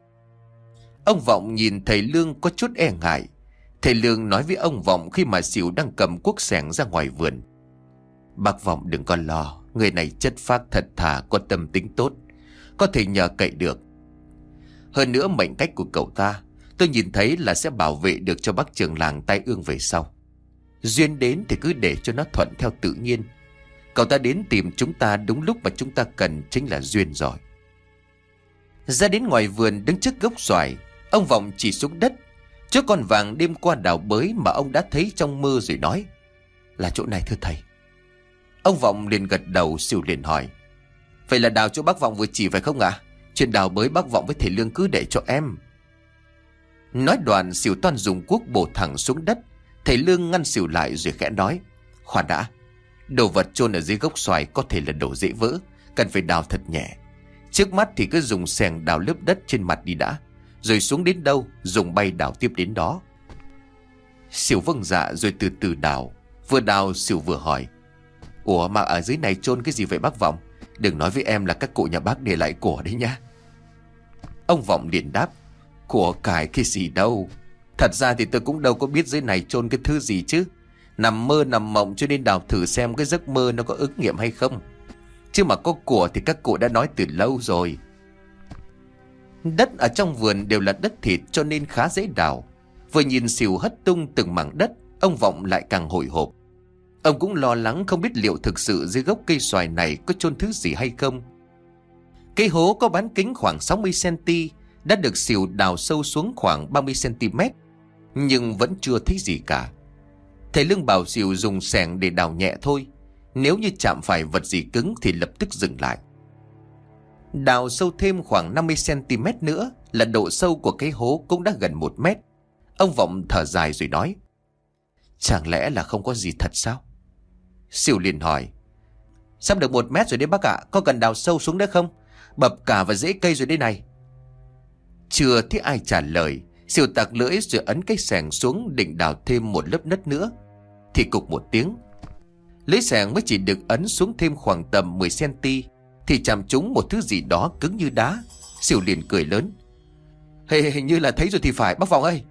Ông Vọng nhìn thầy Lương có chút e ngại. Thầy Lương nói với ông Vọng khi mà Sỉu đang cầm cuốc xẻng ra ngoài vườn: Bác Vọng đừng có lo, người này chất phác thật thà, có tâm tính tốt, có thể nhờ cậy được. Hơn nữa mệnh cách của cậu ta, tôi nhìn thấy là sẽ bảo vệ được cho bác trưởng làng tai ương về sau. Duyên đến thì cứ để cho nó thuận theo tự nhiên. Cậu ta đến tìm chúng ta đúng lúc mà chúng ta cần chính là duyên rồi. Ra đến ngoài vườn đứng trước gốc xoài, ông Vọng chỉ xuống đất. Chỗ con vàng đêm qua đào bới mà ông đã thấy trong mơ rồi nói: Là chỗ này thưa thầy. Ông Vọng liền gật đầu. Sỉu liền hỏi: Vậy là đào chỗ bác Vọng vừa chỉ phải không ạ? Chuyện đào bới bác Vọng với thầy Lương cứ để cho em. Nói đoạn Sỉu toan dùng cuốc bổ thẳng xuống đất. Thầy Lương ngăn Sỉu lại rồi khẽ nói: Khoan đã, đồ vật chôn ở dưới gốc xoài có thể là đồ dễ vỡ, cần phải đào thật nhẹ. Trước mắt thì cứ dùng xẻng đào lớp đất trên mặt đi đã, rồi xuống đến đâu dùng bay đào tiếp đến đó. Sỉu vâng dạ rồi từ từ đào. Vừa đào Sỉu vừa hỏi: Ủa mà ở dưới này chôn cái gì vậy bác Vọng? Đừng nói với em là các cụ nhà bác để lại của đấy nhá. Ông Vọng liền đáp: Của cải cái gì đâu. Thật ra thì tôi cũng đâu có biết dưới này chôn cái thứ gì chứ. Nằm mơ nằm mộng cho nên đào thử xem cái giấc mơ nó có ứng nghiệm hay không. Chứ mà có của thì các cụ đã nói từ lâu rồi. Đất ở trong vườn đều là đất thịt cho nên khá dễ đào. Vừa nhìn Sỉu hất tung từng mảng đất, ông Vọng lại càng hồi hộp. Ông cũng lo lắng không biết liệu thực sự dưới gốc cây xoài này có chôn thứ gì hay không. Cây hố có bán kính khoảng 60cm, đã được Sỉu đào sâu xuống khoảng 30cm, nhưng vẫn chưa thấy gì cả. Thầy Lương bảo Sỉu dùng xẻng để đào nhẹ thôi, nếu như chạm phải vật gì cứng thì lập tức dừng lại. Đào sâu thêm khoảng 50cm nữa là độ sâu của cái hố cũng đã gần 1 mét. Ông Vọng thở dài rồi nói: Chẳng lẽ là không có gì thật sao? Sỉu liền hỏi: Sắp được 1 mét rồi đấy bác ạ, có cần đào sâu xuống nữa không? Bập cả vào rễ cây rồi đây này. Chưa thấy ai trả lời, Sỉu tặc lưỡi rồi ấn cái xẻng xuống định đào thêm một lớp đất nữa. Thì cục một tiếng, lưỡi xẻng mới chỉ được ấn xuống thêm khoảng tầm 10cm thì chạm trúng một thứ gì đó cứng như đá. Sỉu liền cười lớn: Hình như là thấy rồi thì phải bác Vọng ơi.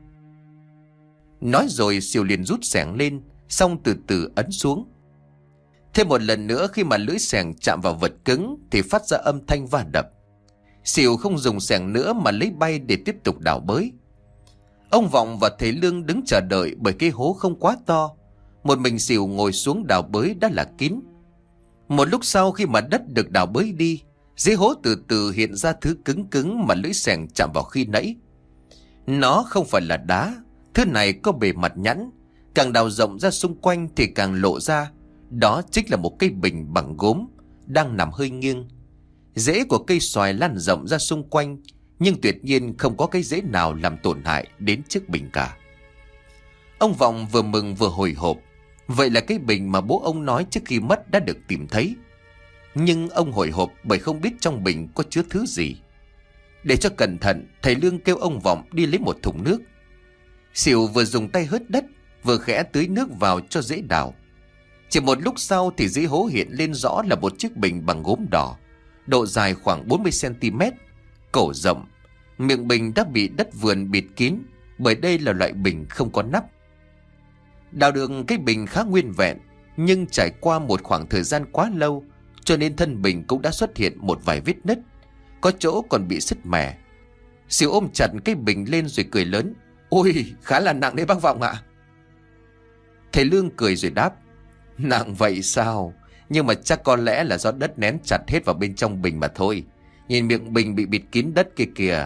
Nói rồi Sỉu liền rút xẻng lên, xong từ từ ấn xuống. Thêm một lần nữa khi mà lưỡi xẻng chạm vào vật cứng thì phát ra âm thanh va đập. Sỉu không dùng xẻng nữa mà lấy bay để tiếp tục đào bới. Ông Vọng và thầy Lương đứng chờ đợi bởi cái hố không quá to. Một mình Sỉu ngồi xuống đào bới đã là kín. Một lúc sau khi mà đất được đào bới đi, dưới hố từ từ hiện ra thứ cứng cứng mà lưỡi xẻng chạm vào khi nãy. Nó không phải là đá, thứ này có bề mặt nhẵn, càng đào rộng ra xung quanh thì càng lộ ra. Đó chính là một cây bình bằng gốm đang nằm hơi nghiêng. Rễ của cây xoài lan rộng ra xung quanh, nhưng tuyệt nhiên không có cái rễ nào làm tổn hại đến chiếc bình cả. Ông Vọng vừa mừng vừa hồi hộp. Vậy là cái bình mà bố ông nói trước khi mất đã được tìm thấy. Nhưng ông hồi hộp bởi không biết trong bình có chứa thứ gì. Để cho cẩn thận, thầy Lương kêu ông Vọng đi lấy một thùng nước. Sỉu vừa dùng tay hớt đất, vừa khẽ tưới nước vào cho dễ đào. Chỉ một lúc sau thì dưới hố hiện lên rõ là một chiếc bình bằng gốm đỏ, độ dài khoảng 40cm, cổ rộng. Miệng bình đã bị đất vườn bịt kín, bởi đây là loại bình không có nắp. Đào được cái bình khá nguyên vẹn, nhưng trải qua một khoảng thời gian quá lâu, cho nên thân bình cũng đã xuất hiện một vài vết nứt, có chỗ còn bị sứt mẻ. Sỉu ôm chặt cái bình lên rồi cười lớn: Ôi, khá là nặng đấy bác Vọng ạ. Thầy Lương cười rồi đáp: Nặng vậy sao? Nhưng mà chắc có lẽ là do đất nén chặt hết vào bên trong bình mà thôi. Nhìn miệng bình bị bịt kín đất kia kìa.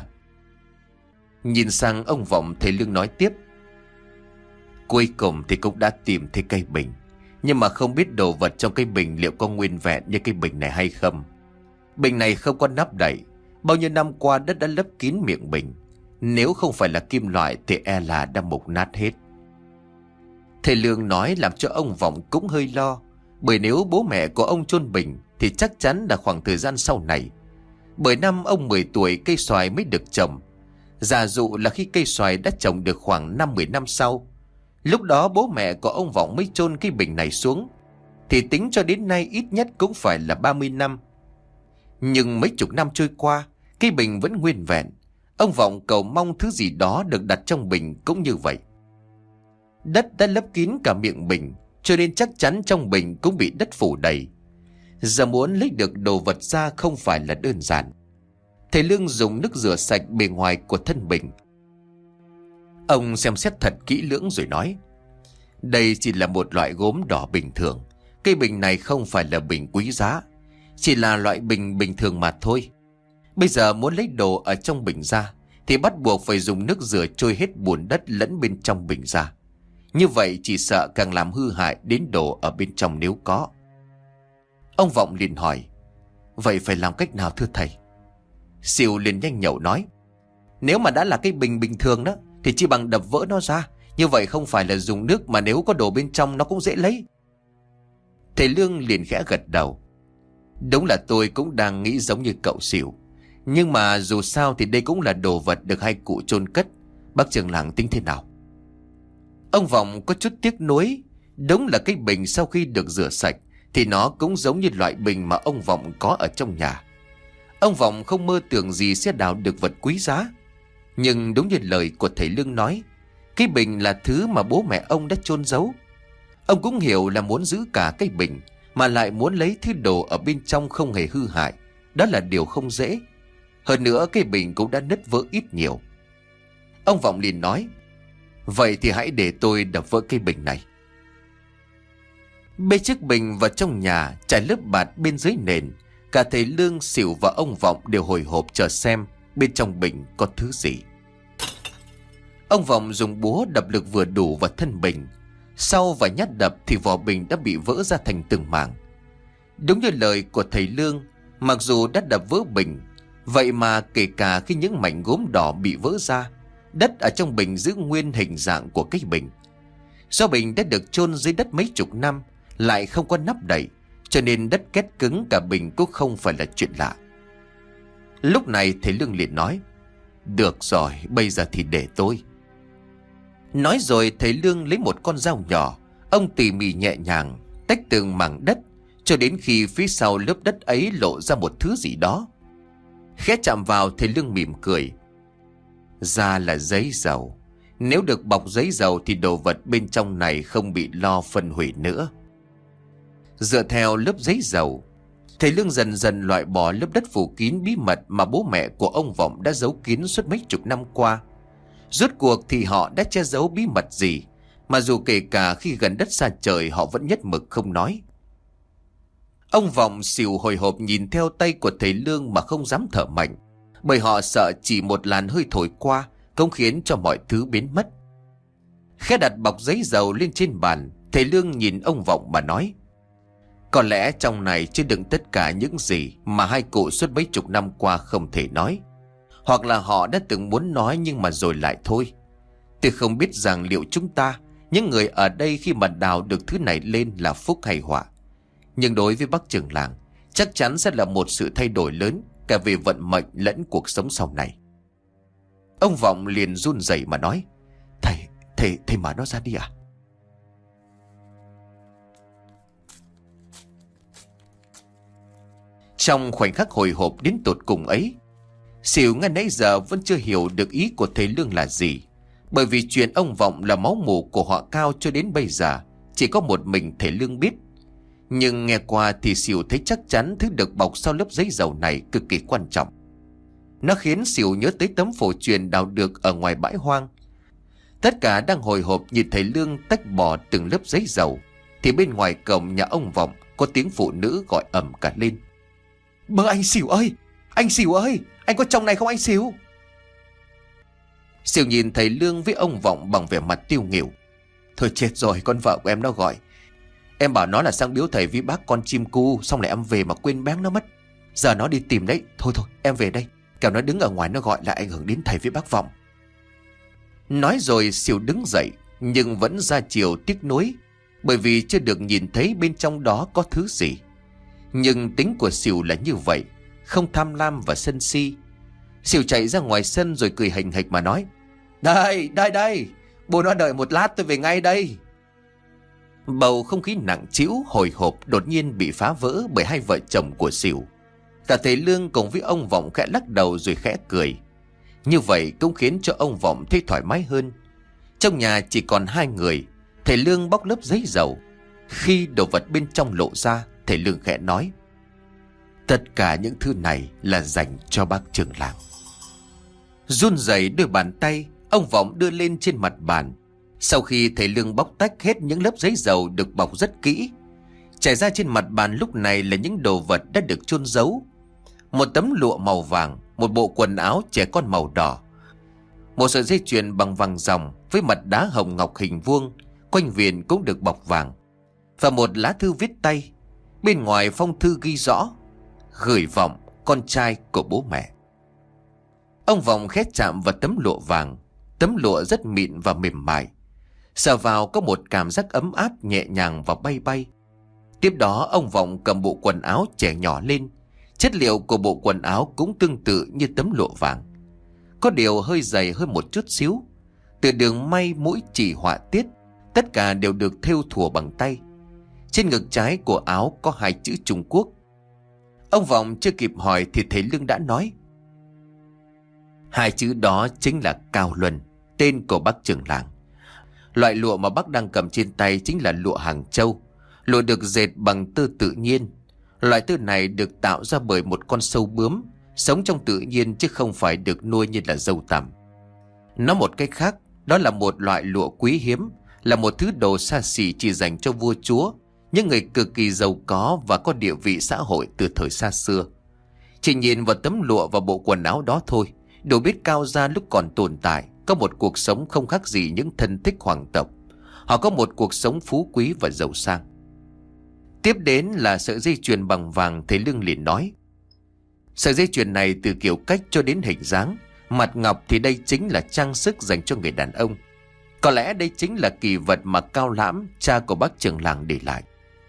Nhìn sang ông Vọng, thầy Lương nói tiếp: Cuối cùng thì cũng đã tìm thấy cây bình, nhưng mà không biết đồ vật trong cây bình liệu có nguyên vẹn như cây bình này hay không. Bình này không có nắp đậy, Bao nhiêu năm qua đất đã lấp kín miệng bình, nếu không phải là kim loại thì e là đã mục nát hết. Thầy Lương nói làm cho ông Vọng cũng hơi lo, bởi nếu bố mẹ của ông chôn bình thì chắc chắn là khoảng thời gian sau này. Bởi năm ông 10 tuổi cây xoài mới được trồng. Giả dụ là khi cây xoài đã trồng được khoảng 5-10 năm sau, lúc đó bố mẹ của ông Vọng mới chôn cái bình này xuống, thì tính cho đến nay ít nhất cũng phải là 30 năm. Nhưng mấy chục năm trôi qua, cái bình vẫn nguyên vẹn. Ông Vọng cầu mong thứ gì đó được đặt trong bình cũng như vậy. Đất đã lấp kín cả miệng bình, cho nên chắc chắn trong bình cũng bị đất phủ đầy. Giờ muốn lấy được đồ vật ra không phải là đơn giản. Thầy Lương dùng nước rửa sạch bề ngoài của thân bình. Ông xem xét thật kỹ lưỡng rồi nói: đây chỉ là một loại gốm đỏ bình thường. Cây bình này không phải là bình quý giá, chỉ là loại bình bình thường mà thôi. Bây giờ muốn lấy đồ ở trong bình ra thì bắt buộc phải dùng nước rửa trôi hết bùn đất lẫn bên trong bình ra. Như vậy chỉ sợ càng làm hư hại đến đồ ở bên trong nếu có. Ông Vọng liền hỏi: vậy phải làm cách nào thưa thầy? Sỉu liền nhanh nhẩu nói: nếu mà đã là cái bình bình thường đó thì chỉ bằng đập vỡ nó ra. Như vậy không phải là dùng nước, mà nếu có đồ bên trong nó cũng dễ lấy. Thầy Lương liền khẽ gật đầu: đúng là tôi cũng đang nghĩ giống như cậu Sỉu. Nhưng mà dù sao thì đây cũng là đồ vật được hai cụ chôn cất. Bác trưởng làng tính thế nào? Ông Vọng có chút tiếc nuối. Đúng là cái bình sau khi được rửa sạch thì nó cũng giống như loại bình mà ông Vọng có ở trong nhà. Ông Vọng không mơ tưởng gì sẽ đào được vật quý giá. Nhưng đúng như lời của thầy Lương nói, cái bình là thứ mà bố mẹ ông đã chôn giấu. Ông cũng hiểu là muốn giữ cả cái bình mà lại muốn lấy thứ đồ ở bên trong không hề hư hại, đó là điều không dễ. Hơn nữa cái bình cũng đã nứt vỡ ít nhiều. Ông Vọng liền nói: vậy thì hãy để tôi đập vỡ cái bình này. Bê chiếc bình vào trong nhà, trải lớp bạt bên dưới nền. Cả thầy Lương, Sỉu và ông Vọng đều hồi hộp chờ xem bên trong bình có thứ gì. Ông Vọng dùng búa đập lực vừa đủ vào thân bình. Sau vài nhát đập thì vỏ bình đã bị vỡ ra thành từng mảng. Đúng như lời của thầy Lương, mặc dù đã đập vỡ bình, vậy mà kể cả khi những mảnh gốm đỏ bị vỡ ra, đất ở trong bình giữ nguyên hình dạng của cái bình. Do bình đã được chôn dưới đất mấy chục năm, lại không có nắp đậy, cho nên đất két cứng cả bình cũng không phải là chuyện lạ. Lúc này thầy Lương liền nói: được rồi, bây giờ thì để tôi. Nói rồi thầy Lương lấy một con dao nhỏ. Ông tỉ mỉ nhẹ nhàng tách từng mảng đất, cho đến khi phía sau lớp đất ấy lộ ra một thứ gì đó. Khẽ chạm vào, thầy Lương mỉm cười: ra là giấy dầu. Nếu được bọc giấy dầu thì đồ vật bên trong này không bị lo phân hủy nữa. Dựa theo lớp giấy dầu, thầy Lương dần dần loại bỏ lớp đất phủ kín bí mật mà bố mẹ của ông Vọng đã giấu kín suốt mấy chục năm qua. Rốt cuộc thì họ đã che giấu bí mật gì mà dù kể cả khi gần đất xa trời họ vẫn nhất mực không nói. Ông Vọng, Sỉu hồi hộp nhìn theo tay của thầy Lương mà không dám thở mạnh, bởi họ sợ chỉ một làn hơi thổi qua cũng khiến cho mọi thứ biến mất. Khẽ đặt bọc giấy dầu lên trên bàn, thầy Lương nhìn ông Vọng mà nói: có lẽ trong này chứa đựng tất cả những gì mà hai cụ suốt mấy chục năm qua không thể nói, hoặc là họ đã từng muốn nói nhưng mà rồi lại thôi. Tôi không biết rằng liệu chúng ta, những người ở đây, khi mà đào được thứ này lên là phúc hay họa. Nhưng đối với bác trưởng làng, chắc chắn sẽ là một sự thay đổi lớn cả về vận mệnh lẫn cuộc sống sau này. Ông Vọng liền run rẩy mà nói: Thầy mở nó ra đi à? Trong khoảnh khắc hồi hộp đến tột cùng ấy, Sỉu ngay nãy giờ vẫn chưa hiểu được ý của thầy Lương là gì. Bởi vì chuyện ông Vọng là máu mủ của họ Cao cho đến bây giờ chỉ có một mình thầy Lương biết. Nhưng nghe qua thì Sỉu thấy chắc chắn thứ được bọc sau lớp giấy dầu này cực kỳ quan trọng. Nó khiến Sỉu nhớ tới tấm phổ truyền đào được ở ngoài bãi hoang. Tất cả đang hồi hộp nhìn thầy Lương tách bỏ từng lớp giấy dầu, thì bên ngoài cổng nhà ông Vọng có tiếng phụ nữ gọi ầm cả lên: Bơ anh Sỉu ơi! Anh Sỉu ơi! Anh có trong này không anh Sỉu? Sỉu nhìn thầy Lương với ông Vọng bằng vẻ mặt tiêu nghỉu. Thôi chết rồi, con vợ của em nó gọi. Em bảo nó là sang biếu thầy với bác con chim cu, xong lại em về mà quên bén nó mất. Giờ nó đi tìm đấy. Thôi em về đây. kẻo nó đứng ở ngoài nó gọi lại ảnh hưởng đến thầy với bác Vọng. Nói rồi Sỉu đứng dậy, nhưng vẫn ra chiều tiếc nuối, bởi vì chưa được nhìn thấy bên trong đó có thứ gì. Nhưng tính của Sỉu là như vậy, không tham lam và sân si. Sỉu chạy ra ngoài sân rồi cười hình hịch mà nói: Đây, bố nó đợi một lát tôi về ngay đây. Bầu không khí nặng trĩu hồi hộp đột nhiên bị phá vỡ bởi hai vợ chồng của Sỉu. Cả thầy Lương cùng với ông Vọng khẽ lắc đầu rồi khẽ cười. Như vậy cũng khiến cho ông Vọng thấy thoải mái hơn. Trong nhà chỉ còn hai người. Thầy Lương bóc lớp giấy dầu. Khi đồ vật bên trong lộ ra, thầy Lương khẽ nói: Tất cả những thứ này là dành cho bác trưởng làng. Run rẩy đôi bàn tay, ông Vọng đưa lên trên mặt bàn. Sau khi thầy Lương bóc tách hết những lớp giấy dầu được bọc rất kỹ, trải ra trên mặt bàn lúc này là những đồ vật đã được chôn giấu. Một tấm lụa màu vàng, một bộ quần áo trẻ con màu đỏ, một sợi dây chuyền bằng vàng ròng với mặt đá hồng ngọc hình vuông, quanh viền cũng được bọc vàng, và một lá thư viết tay. Bên ngoài phong thư ghi rõ: Gửi Vọng, con trai của bố mẹ. Ông Vọng khẽ chạm vào tấm lụa vàng. Tấm lụa rất mịn và mềm mại, sờ vào có một cảm giác ấm áp nhẹ nhàng và bay bay. Tiếp đó ông Vọng cầm bộ quần áo trẻ nhỏ lên. Chất liệu của bộ quần áo cũng tương tự như tấm lụa vàng, có điều hơi dày hơn một chút xíu. Từ đường may, mũi chỉ, họa tiết, tất cả đều được thêu thùa bằng tay. Trên ngực trái của áo có hai chữ Trung Quốc. Ông Vọng chưa kịp hỏi thì thầy Lương đã nói: Hai chữ đó chính là Cao Luân, tên của bác trưởng làng. Loại lụa mà bác đang cầm trên tay chính là lụa Hàng Châu. Lụa được dệt bằng tơ tự nhiên. Loại tơ này được tạo ra bởi một con sâu bướm, sống trong tự nhiên chứ không phải được nuôi như là dâu tằm. Nói một cách khác, đó là một loại lụa quý hiếm, là một thứ đồ xa xỉ chỉ dành cho vua chúa, những người cực kỳ giàu có và có địa vị xã hội từ thời xa xưa. Chỉ nhìn vào tấm lụa và bộ quần áo đó thôi, đủ biết Cao gia lúc còn tồn tại có một cuộc sống không khác gì những thân thích hoàng tộc. Họ có một cuộc sống phú quý và giàu sang. Tiếp đến là sợi dây chuyền bằng vàng. Thầy Lương liền nói: Sợi dây chuyền này từ kiểu cách cho đến hình dáng, mặt ngọc thì đây chính là trang sức dành cho người đàn ông. Có lẽ đây chính là kỳ vật mà Cao Lãm, cha của bác trưởng làng, để lại.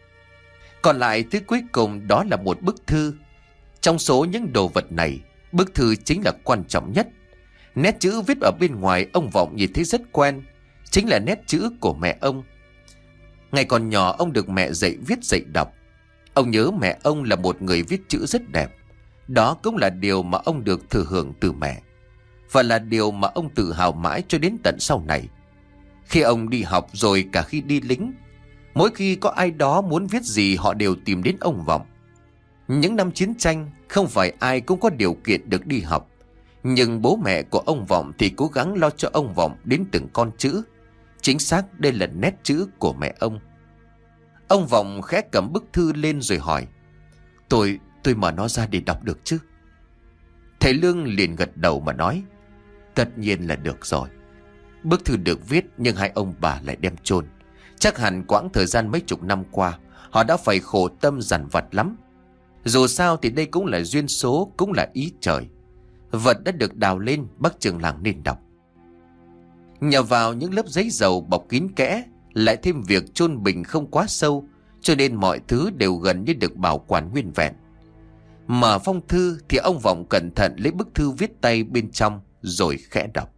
Còn lại thứ cuối cùng đó là một bức thư. Trong số những đồ vật này, bức thư chính là quan trọng nhất. Nét chữ viết ở bên ngoài ông Vọng nhìn thấy rất quen, chính là nét chữ của mẹ ông. Ngày còn nhỏ ông được mẹ dạy viết dạy đọc. Ông nhớ mẹ ông là một người viết chữ rất đẹp. Đó cũng là điều mà ông được thừa hưởng từ mẹ, và là điều mà ông tự hào mãi cho đến tận sau này. Khi ông đi học rồi cả khi đi lính, mỗi khi có ai đó muốn viết gì họ đều tìm đến ông Vọng. Những năm chiến tranh không phải ai cũng có điều kiện được đi học, nhưng bố mẹ của ông Vọng thì cố gắng lo cho ông Vọng đến từng con chữ. Chính xác đây là nét chữ của mẹ ông. Ông Vọng khẽ cầm bức thư lên rồi hỏi: Tôi mở nó ra để đọc được chứ? Thầy Lương liền gật đầu mà nói: Tất nhiên là được rồi. Bức thư được viết nhưng hai ông bà lại đem chôn. Chắc hẳn quãng thời gian mấy chục năm qua họ đã phải khổ tâm dằn vặt lắm. Dù sao thì đây cũng là duyên số, cũng là ý trời. Vật đã được đào lên, bác trưởng làng nên đọc. Nhờ vào những lớp giấy dầu bọc kín kẽ, lại thêm việc chôn bình không quá sâu, cho nên mọi thứ đều gần như được bảo quản nguyên vẹn. Mở phong thư thì ông Vọng cẩn thận lấy bức thư viết tay bên trong rồi khẽ đọc: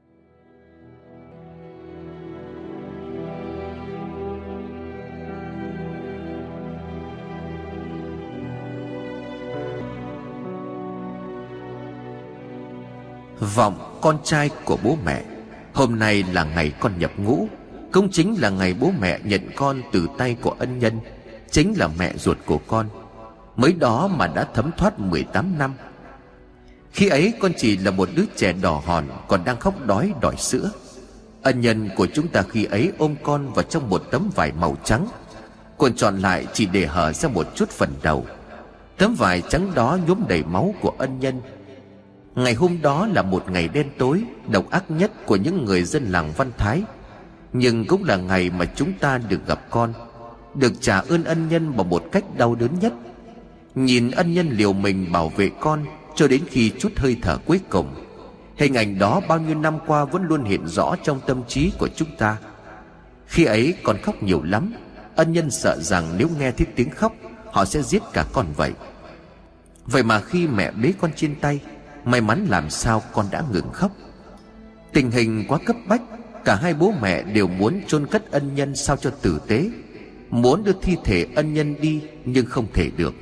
Vọng, con trai của bố mẹ, hôm nay là ngày con nhập ngũ, cũng chính là ngày bố mẹ nhận con từ tay của ân nhân, chính là mẹ ruột của con. Mới đó mà đã thấm thoát 18 năm. Khi ấy con chỉ là một đứa trẻ đỏ hòn, còn đang khóc đói đòi sữa. Ân nhân của chúng ta khi ấy ôm con vào trong một tấm vải màu trắng, cuộn tròn lại chỉ để hở ra một chút phần đầu. Tấm vải trắng đó nhuốm đầy máu của ân nhân. Ngày hôm đó là một ngày đen tối, độc ác nhất của những người dân làng Văn Thái, nhưng cũng là ngày mà chúng ta được gặp con, được trả ơn ân nhân bằng một cách đau đớn nhất. Nhìn ân nhân liều mình bảo vệ con, cho đến khi chút hơi thở cuối cùng. Hình ảnh đó bao nhiêu năm qua vẫn luôn hiện rõ trong tâm trí của chúng ta. Khi ấy con khóc nhiều lắm. Ân nhân sợ rằng nếu nghe thấy tiếng khóc, họ sẽ giết cả con vậy. Vậy mà khi mẹ bế con trên tay, may mắn làm sao con đã ngừng khóc. Tình hình quá cấp bách, cả hai bố mẹ đều muốn chôn cất ân nhân sao cho tử tế, muốn đưa thi thể ân nhân đi nhưng không thể được.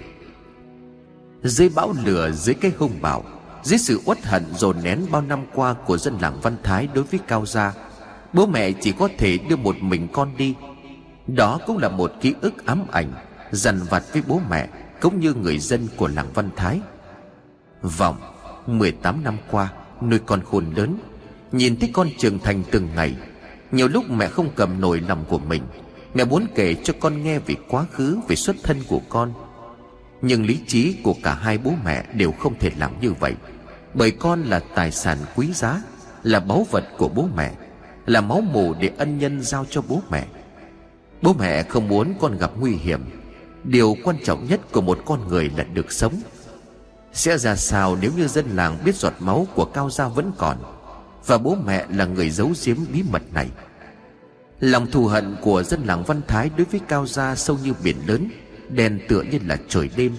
Dưới bão lửa, dưới cái hung bạo, dưới sự uất hận dồn nén bao năm qua của dân làng Văn Thái đối với Cao gia, bố mẹ chỉ có thể đưa một mình con đi. Đó cũng là một ký ức ám ảnh dằn vặt với bố mẹ cũng như người dân của làng Văn Thái. Vọng 18 năm qua nuôi con khôn lớn, nhìn thấy con trưởng thành từng ngày. Nhiều lúc mẹ không cầm nổi lòng của mình. Mẹ muốn kể cho con nghe về quá khứ, về xuất thân của con. Nhưng lý trí của cả hai bố mẹ đều không thể làm như vậy. Bởi con là tài sản quý giá, là báu vật của bố mẹ, là máu mủ để ân nhân giao cho bố mẹ. Bố mẹ không muốn con gặp nguy hiểm. Điều quan trọng nhất của một con người là được sống. Sẽ ra sao nếu như dân làng biết giọt máu của Cao gia vẫn còn, và bố mẹ là người giấu giếm bí mật này? Lòng thù hận của dân làng Văn Thái đối với Cao gia sâu như biển lớn, đen tựa như là trời đêm.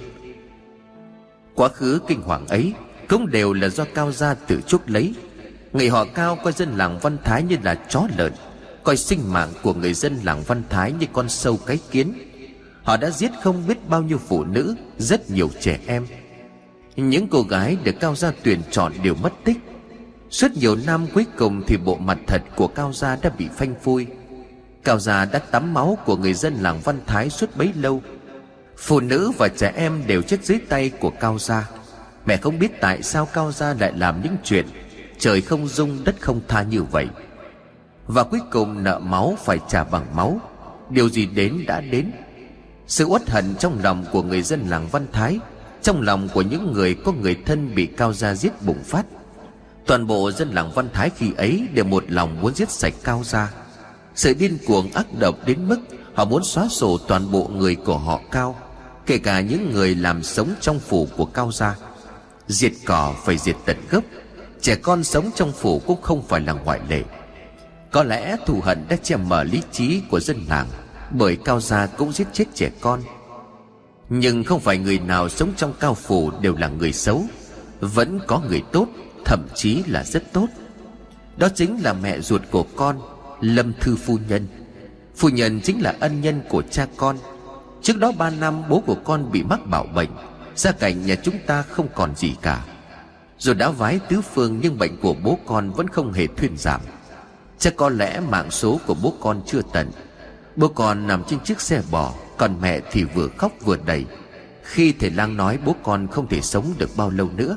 Quá khứ kinh hoàng ấy cũng đều là do Cao gia tự chuốc lấy. Người họ Cao coi dân làng Văn Thái như là chó lợn, coi sinh mạng của người dân làng Văn Thái như con sâu cái kiến. Họ đã giết không biết bao nhiêu phụ nữ, rất nhiều trẻ em. Những cô gái được Cao gia tuyển chọn đều mất tích. Suốt nhiều năm cuối cùng thì bộ mặt thật của Cao gia đã bị phanh phui. Cao gia đã tắm máu của người dân làng Văn Thái suốt bấy lâu. Phụ nữ và trẻ em đều chết dưới tay của Cao gia. Mẹ không biết tại sao Cao gia lại làm những chuyện trời không dung đất không tha như vậy. Và cuối cùng nợ máu phải trả bằng máu. Điều gì đến đã đến. Sự uất hận trong lòng của người dân làng Văn Thái, trong lòng của những người có người thân bị Cao gia giết bùng phát. Toàn bộ dân làng Văn Thái khi ấy đều một lòng muốn giết sạch Cao gia. Sự điên cuồng ác độc đến mức họ muốn xóa sổ toàn bộ người của họ Cao, kể cả những người làm sống trong phủ của Cao gia. Diệt cỏ phải diệt tận gốc. Trẻ con sống trong phủ cũng không phải là ngoại lệ. Có lẽ thù hận đã che mờ lý trí của dân làng, bởi Cao gia cũng giết chết trẻ con. Nhưng không phải người nào sống trong Cao phủ đều là người xấu. Vẫn có người tốt, thậm chí là rất tốt. Đó chính là mẹ ruột của con, Lâm Thư phu nhân. Phu nhân chính là ân nhân của cha con. Trước đó 3 năm bố của con bị mắc bạo bệnh, gia cảnh nhà chúng ta không còn gì cả. Rồi đã vái tứ phương nhưng bệnh của bố con vẫn không hề thuyên giảm. Chắc có lẽ mạng số của bố con chưa tận. Bố con nằm trên chiếc xe bò, còn mẹ thì vừa khóc vừa đẩy khi thầy lang nói bố con không thể sống được bao lâu nữa.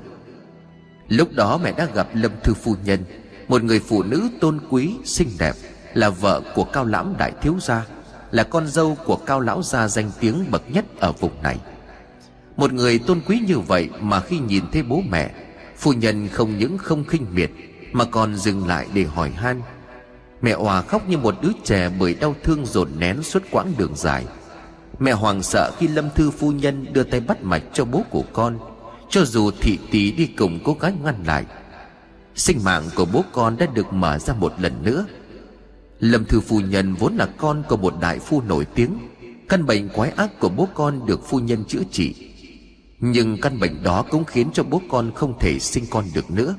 Lúc đó mẹ đã gặp Lâm Thư phu nhân, một người phụ nữ tôn quý, xinh đẹp, là vợ của Cao lãm đại thiếu gia, là con dâu của Cao lão gia danh tiếng bậc nhất ở vùng này. Một người tôn quý như vậy mà khi nhìn thấy bố mẹ, phu nhân không những không khinh miệt mà còn dừng lại để hỏi han. Mẹ òa khóc như một đứa trẻ bởi đau thương dồn nén suốt quãng đường dài. Mẹ hoảng sợ khi Lâm Thư phu nhân đưa tay bắt mạch cho bố của con, cho dù thị tỳ đi cùng cố gắng ngăn lại. Sinh mạng của bố con đã được mở ra một lần nữa. Lâm Thư phu nhân vốn là con của một đại phu nổi tiếng. Căn bệnh quái ác của bố con được phu nhân chữa trị, nhưng căn bệnh đó cũng khiến cho bố con không thể sinh con được nữa.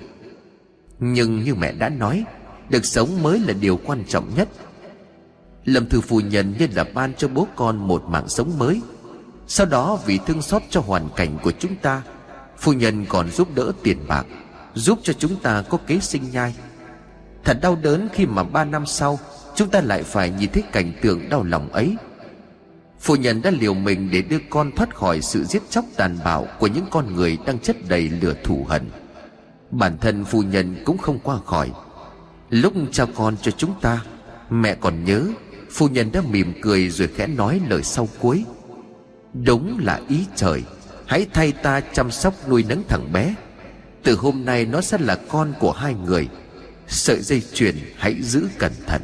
Nhưng như mẹ đã nói, được sống mới là điều quan trọng nhất. Lâm Thư phu nhân như là ban cho bố con một mạng sống mới. Sau đó vì thương xót cho hoàn cảnh của chúng ta, phu nhân còn giúp đỡ tiền bạc, giúp cho chúng ta có kế sinh nhai. Thật đau đớn khi mà 3 năm sau chúng ta lại phải nhìn thấy cảnh tượng đau lòng ấy. Phu nhân đã liều mình để đưa con thoát khỏi sự giết chóc tàn bạo của những con người đang chất đầy lửa thù hận. Bản thân phu nhân cũng không qua khỏi. Lúc trao con cho chúng ta, mẹ còn nhớ phu nhân đã mỉm cười rồi khẽ nói lời sau cuối: đúng là ý trời, hãy thay ta chăm sóc nuôi nấng thằng bé. Từ hôm nay nó sẽ là con của hai người. Sợi dây chuyền hãy giữ cẩn thận.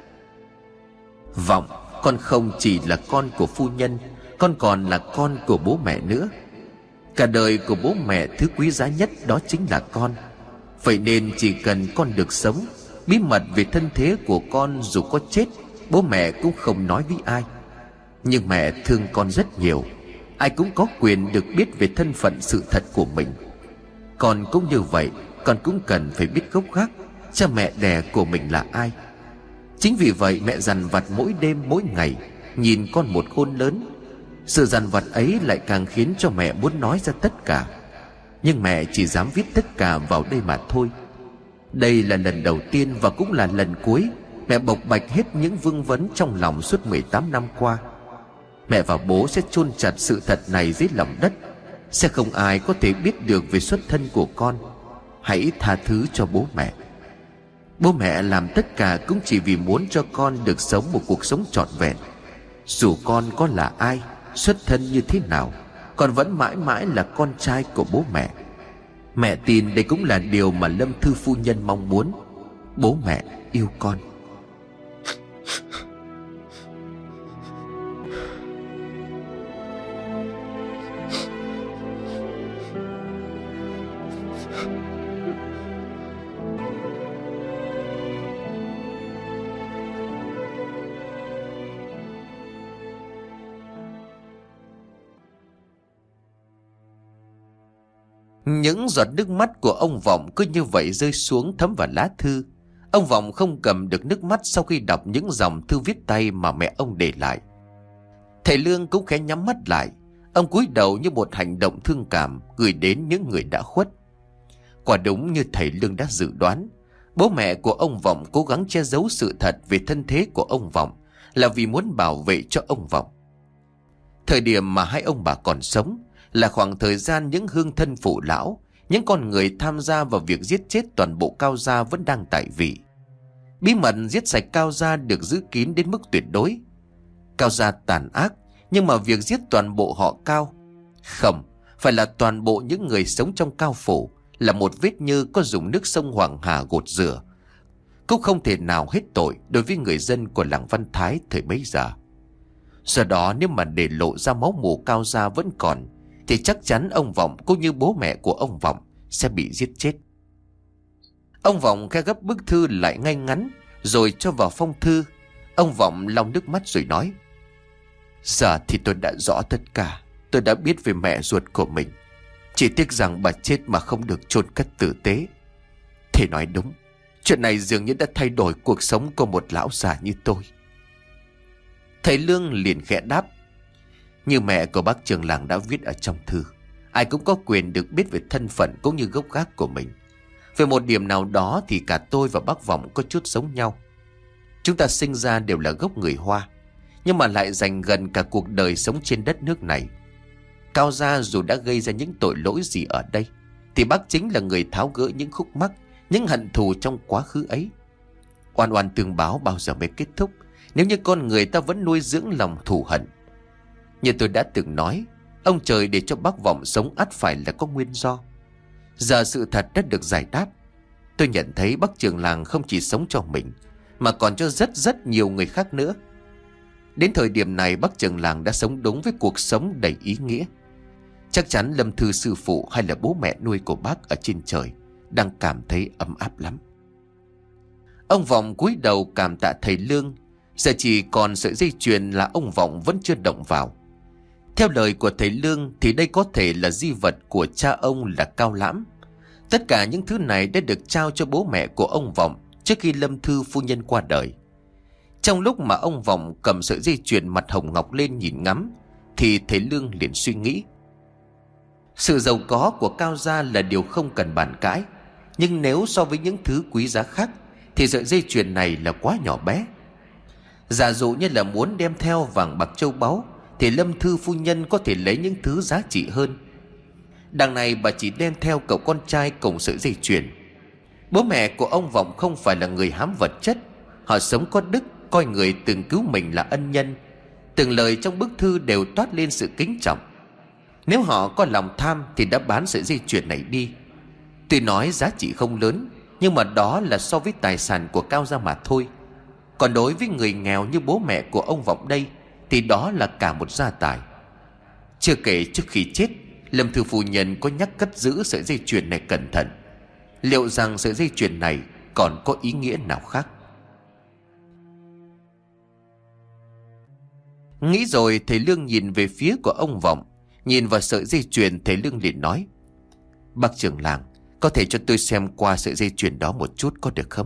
Vọng, con không chỉ là con của phu nhân, con còn là con của bố mẹ nữa. Cả đời của bố mẹ thứ quý giá nhất đó chính là con. Vậy nên chỉ cần con được sống, bí mật về thân thế của con dù có chết, bố mẹ cũng không nói với ai. Nhưng mẹ thương con rất nhiều. Ai cũng có quyền được biết về thân phận sự thật của mình. Con cũng như vậy. Con cũng cần phải biết gốc gác cha mẹ đẻ của mình là ai. Chính vì vậy mẹ dằn vặt mỗi đêm mỗi ngày, nhìn con một khôn lớn. Sự dằn vặt ấy lại càng khiến cho mẹ muốn nói ra tất cả. Nhưng mẹ chỉ dám viết tất cả vào đây mà thôi. Đây là lần đầu tiên và cũng là lần cuối mẹ bộc bạch hết những vương vấn trong lòng suốt 18 năm qua. Mẹ và bố sẽ chôn chặt sự thật này dưới lòng đất. Sẽ không ai có thể biết được về xuất thân của con. Hãy tha thứ cho bố mẹ. Bố mẹ làm tất cả cũng chỉ vì muốn cho con được sống một cuộc sống trọn vẹn. Dù con có là ai, xuất thân như thế nào, con vẫn mãi mãi là con trai của bố mẹ. Mẹ tin đây cũng là điều mà Lâm Thư phu nhân mong muốn. Bố mẹ yêu con. Những giọt nước mắt của ông Vọng cứ như vậy rơi xuống thấm vào lá thư. Ông Vọng không cầm được nước mắt sau khi đọc những dòng thư viết tay mà mẹ ông để lại. Thầy Lương cũng khẽ nhắm mắt lại. Ông cúi đầu như một hành động thương cảm gửi đến những người đã khuất. Quả đúng như thầy Lương đã dự đoán, bố mẹ của ông Vọng cố gắng che giấu sự thật về thân thế của ông Vọng là vì muốn bảo vệ cho ông Vọng. Thời điểm mà hai ông bà còn sống là khoảng thời gian những hương thân phụ lão, những con người tham gia vào việc giết chết toàn bộ Cao gia vẫn đang tại vị. Bí mật giết sạch Cao gia được giữ kín đến mức tuyệt đối. Cao gia tàn ác, nhưng mà việc giết toàn bộ họ Cao, không, phải là toàn bộ những người sống trong Cao phủ, là một vết nhơ có dùng nước sông Hoàng Hà gột rửa, cũng không thể nào hết tội đối với người dân của làng Văn Thái thời bấy giờ. Do đó nếu mà để lộ ra máu mủ Cao gia vẫn còn, thì chắc chắn ông Vọng cũng như bố mẹ của ông Vọng sẽ bị giết chết. Ông Vọng khẽ gấp bức thư lại ngay ngắn rồi cho vào phong thư. Ông Vọng lau nước mắt rồi nói: Giờ thì tôi đã rõ tất cả. Tôi đã biết về mẹ ruột của mình. Chỉ tiếc rằng bà chết mà không được chôn cất tử tế. Thầy nói đúng, chuyện này dường như đã thay đổi cuộc sống của một lão già như tôi. Thầy Lương liền khẽ đáp: Như mẹ của bác trưởng làng đã viết ở trong thư, ai cũng có quyền được biết về thân phận cũng như gốc gác của mình. Về một điểm nào đó thì cả tôi và bác Vọng có chút giống nhau. Chúng ta sinh ra đều là gốc người Hoa, nhưng mà lại dành gần cả cuộc đời sống trên đất nước này. Cao gia dù đã gây ra những tội lỗi gì ở đây, thì bác chính là người tháo gỡ những khúc mắc, những hận thù trong quá khứ ấy. Oan oan tương báo bao giờ mới kết thúc nếu như con người ta vẫn nuôi dưỡng lòng thù hận. Như tôi đã từng nói, ông trời để cho bác Vọng sống ắt phải là có nguyên do. Giờ sự thật đã được giải đáp. Tôi nhận thấy bác trưởng làng không chỉ sống cho mình, mà còn cho rất nhiều người khác nữa. Đến thời điểm này bác trưởng làng đã sống đúng với cuộc sống đầy ý nghĩa. Chắc chắn Lâm Thư sư phụ hay là bố mẹ nuôi của bác ở trên trời đang cảm thấy ấm áp lắm. Ông Vọng cúi đầu cảm tạ thầy Lương. Giờ chỉ còn sợi dây chuyền là ông Vọng vẫn chưa động vào. Theo lời của thầy Lương thì đây có thể là di vật của cha ông là Cao Lãm. Tất cả những thứ này đã được trao cho bố mẹ của ông Vọng trước khi Lâm Thư phu nhân qua đời. Trong lúc mà ông Vọng cầm sợi dây chuyền mặt hồng ngọc lên nhìn ngắm, thì thầy Lương liền suy nghĩ. Sự giàu có của Cao gia là điều không cần bàn cãi, nhưng nếu so với những thứ quý giá khác thì sợi dây chuyền này là quá nhỏ bé. Giả dụ như là muốn đem theo vàng bạc châu báu thì Lâm Thư phu nhân có thể lấy những thứ giá trị hơn. Đằng này bà chỉ đem theo cậu con trai cùng sợi dây chuyền. Bố mẹ của ông Vọng không phải là người hám vật chất. Họ sống có đức, coi người từng cứu mình là ân nhân. Từng lời trong bức thư đều toát lên sự kính trọng. Nếu họ có lòng tham thì đã bán sợi dây chuyền này đi. Tuy nói giá trị không lớn, nhưng mà đó là so với tài sản của Cao gia mà thôi. Còn đối với người nghèo như bố mẹ của ông Vọng đây thì đó là cả một gia tài. Chưa kể trước khi chết, Lâm thư phu nhân có nhắc cất giữ sợi dây chuyền này cẩn thận. Liệu rằng sợi dây chuyền này còn có ý nghĩa nào khác? Nghĩ rồi, thầy Lương nhìn về phía của ông Vọng. Nhìn vào sợi dây chuyền, thầy Lương liền nói: Bác trưởng làng, có thể cho tôi xem qua sợi dây chuyền đó một chút có được không?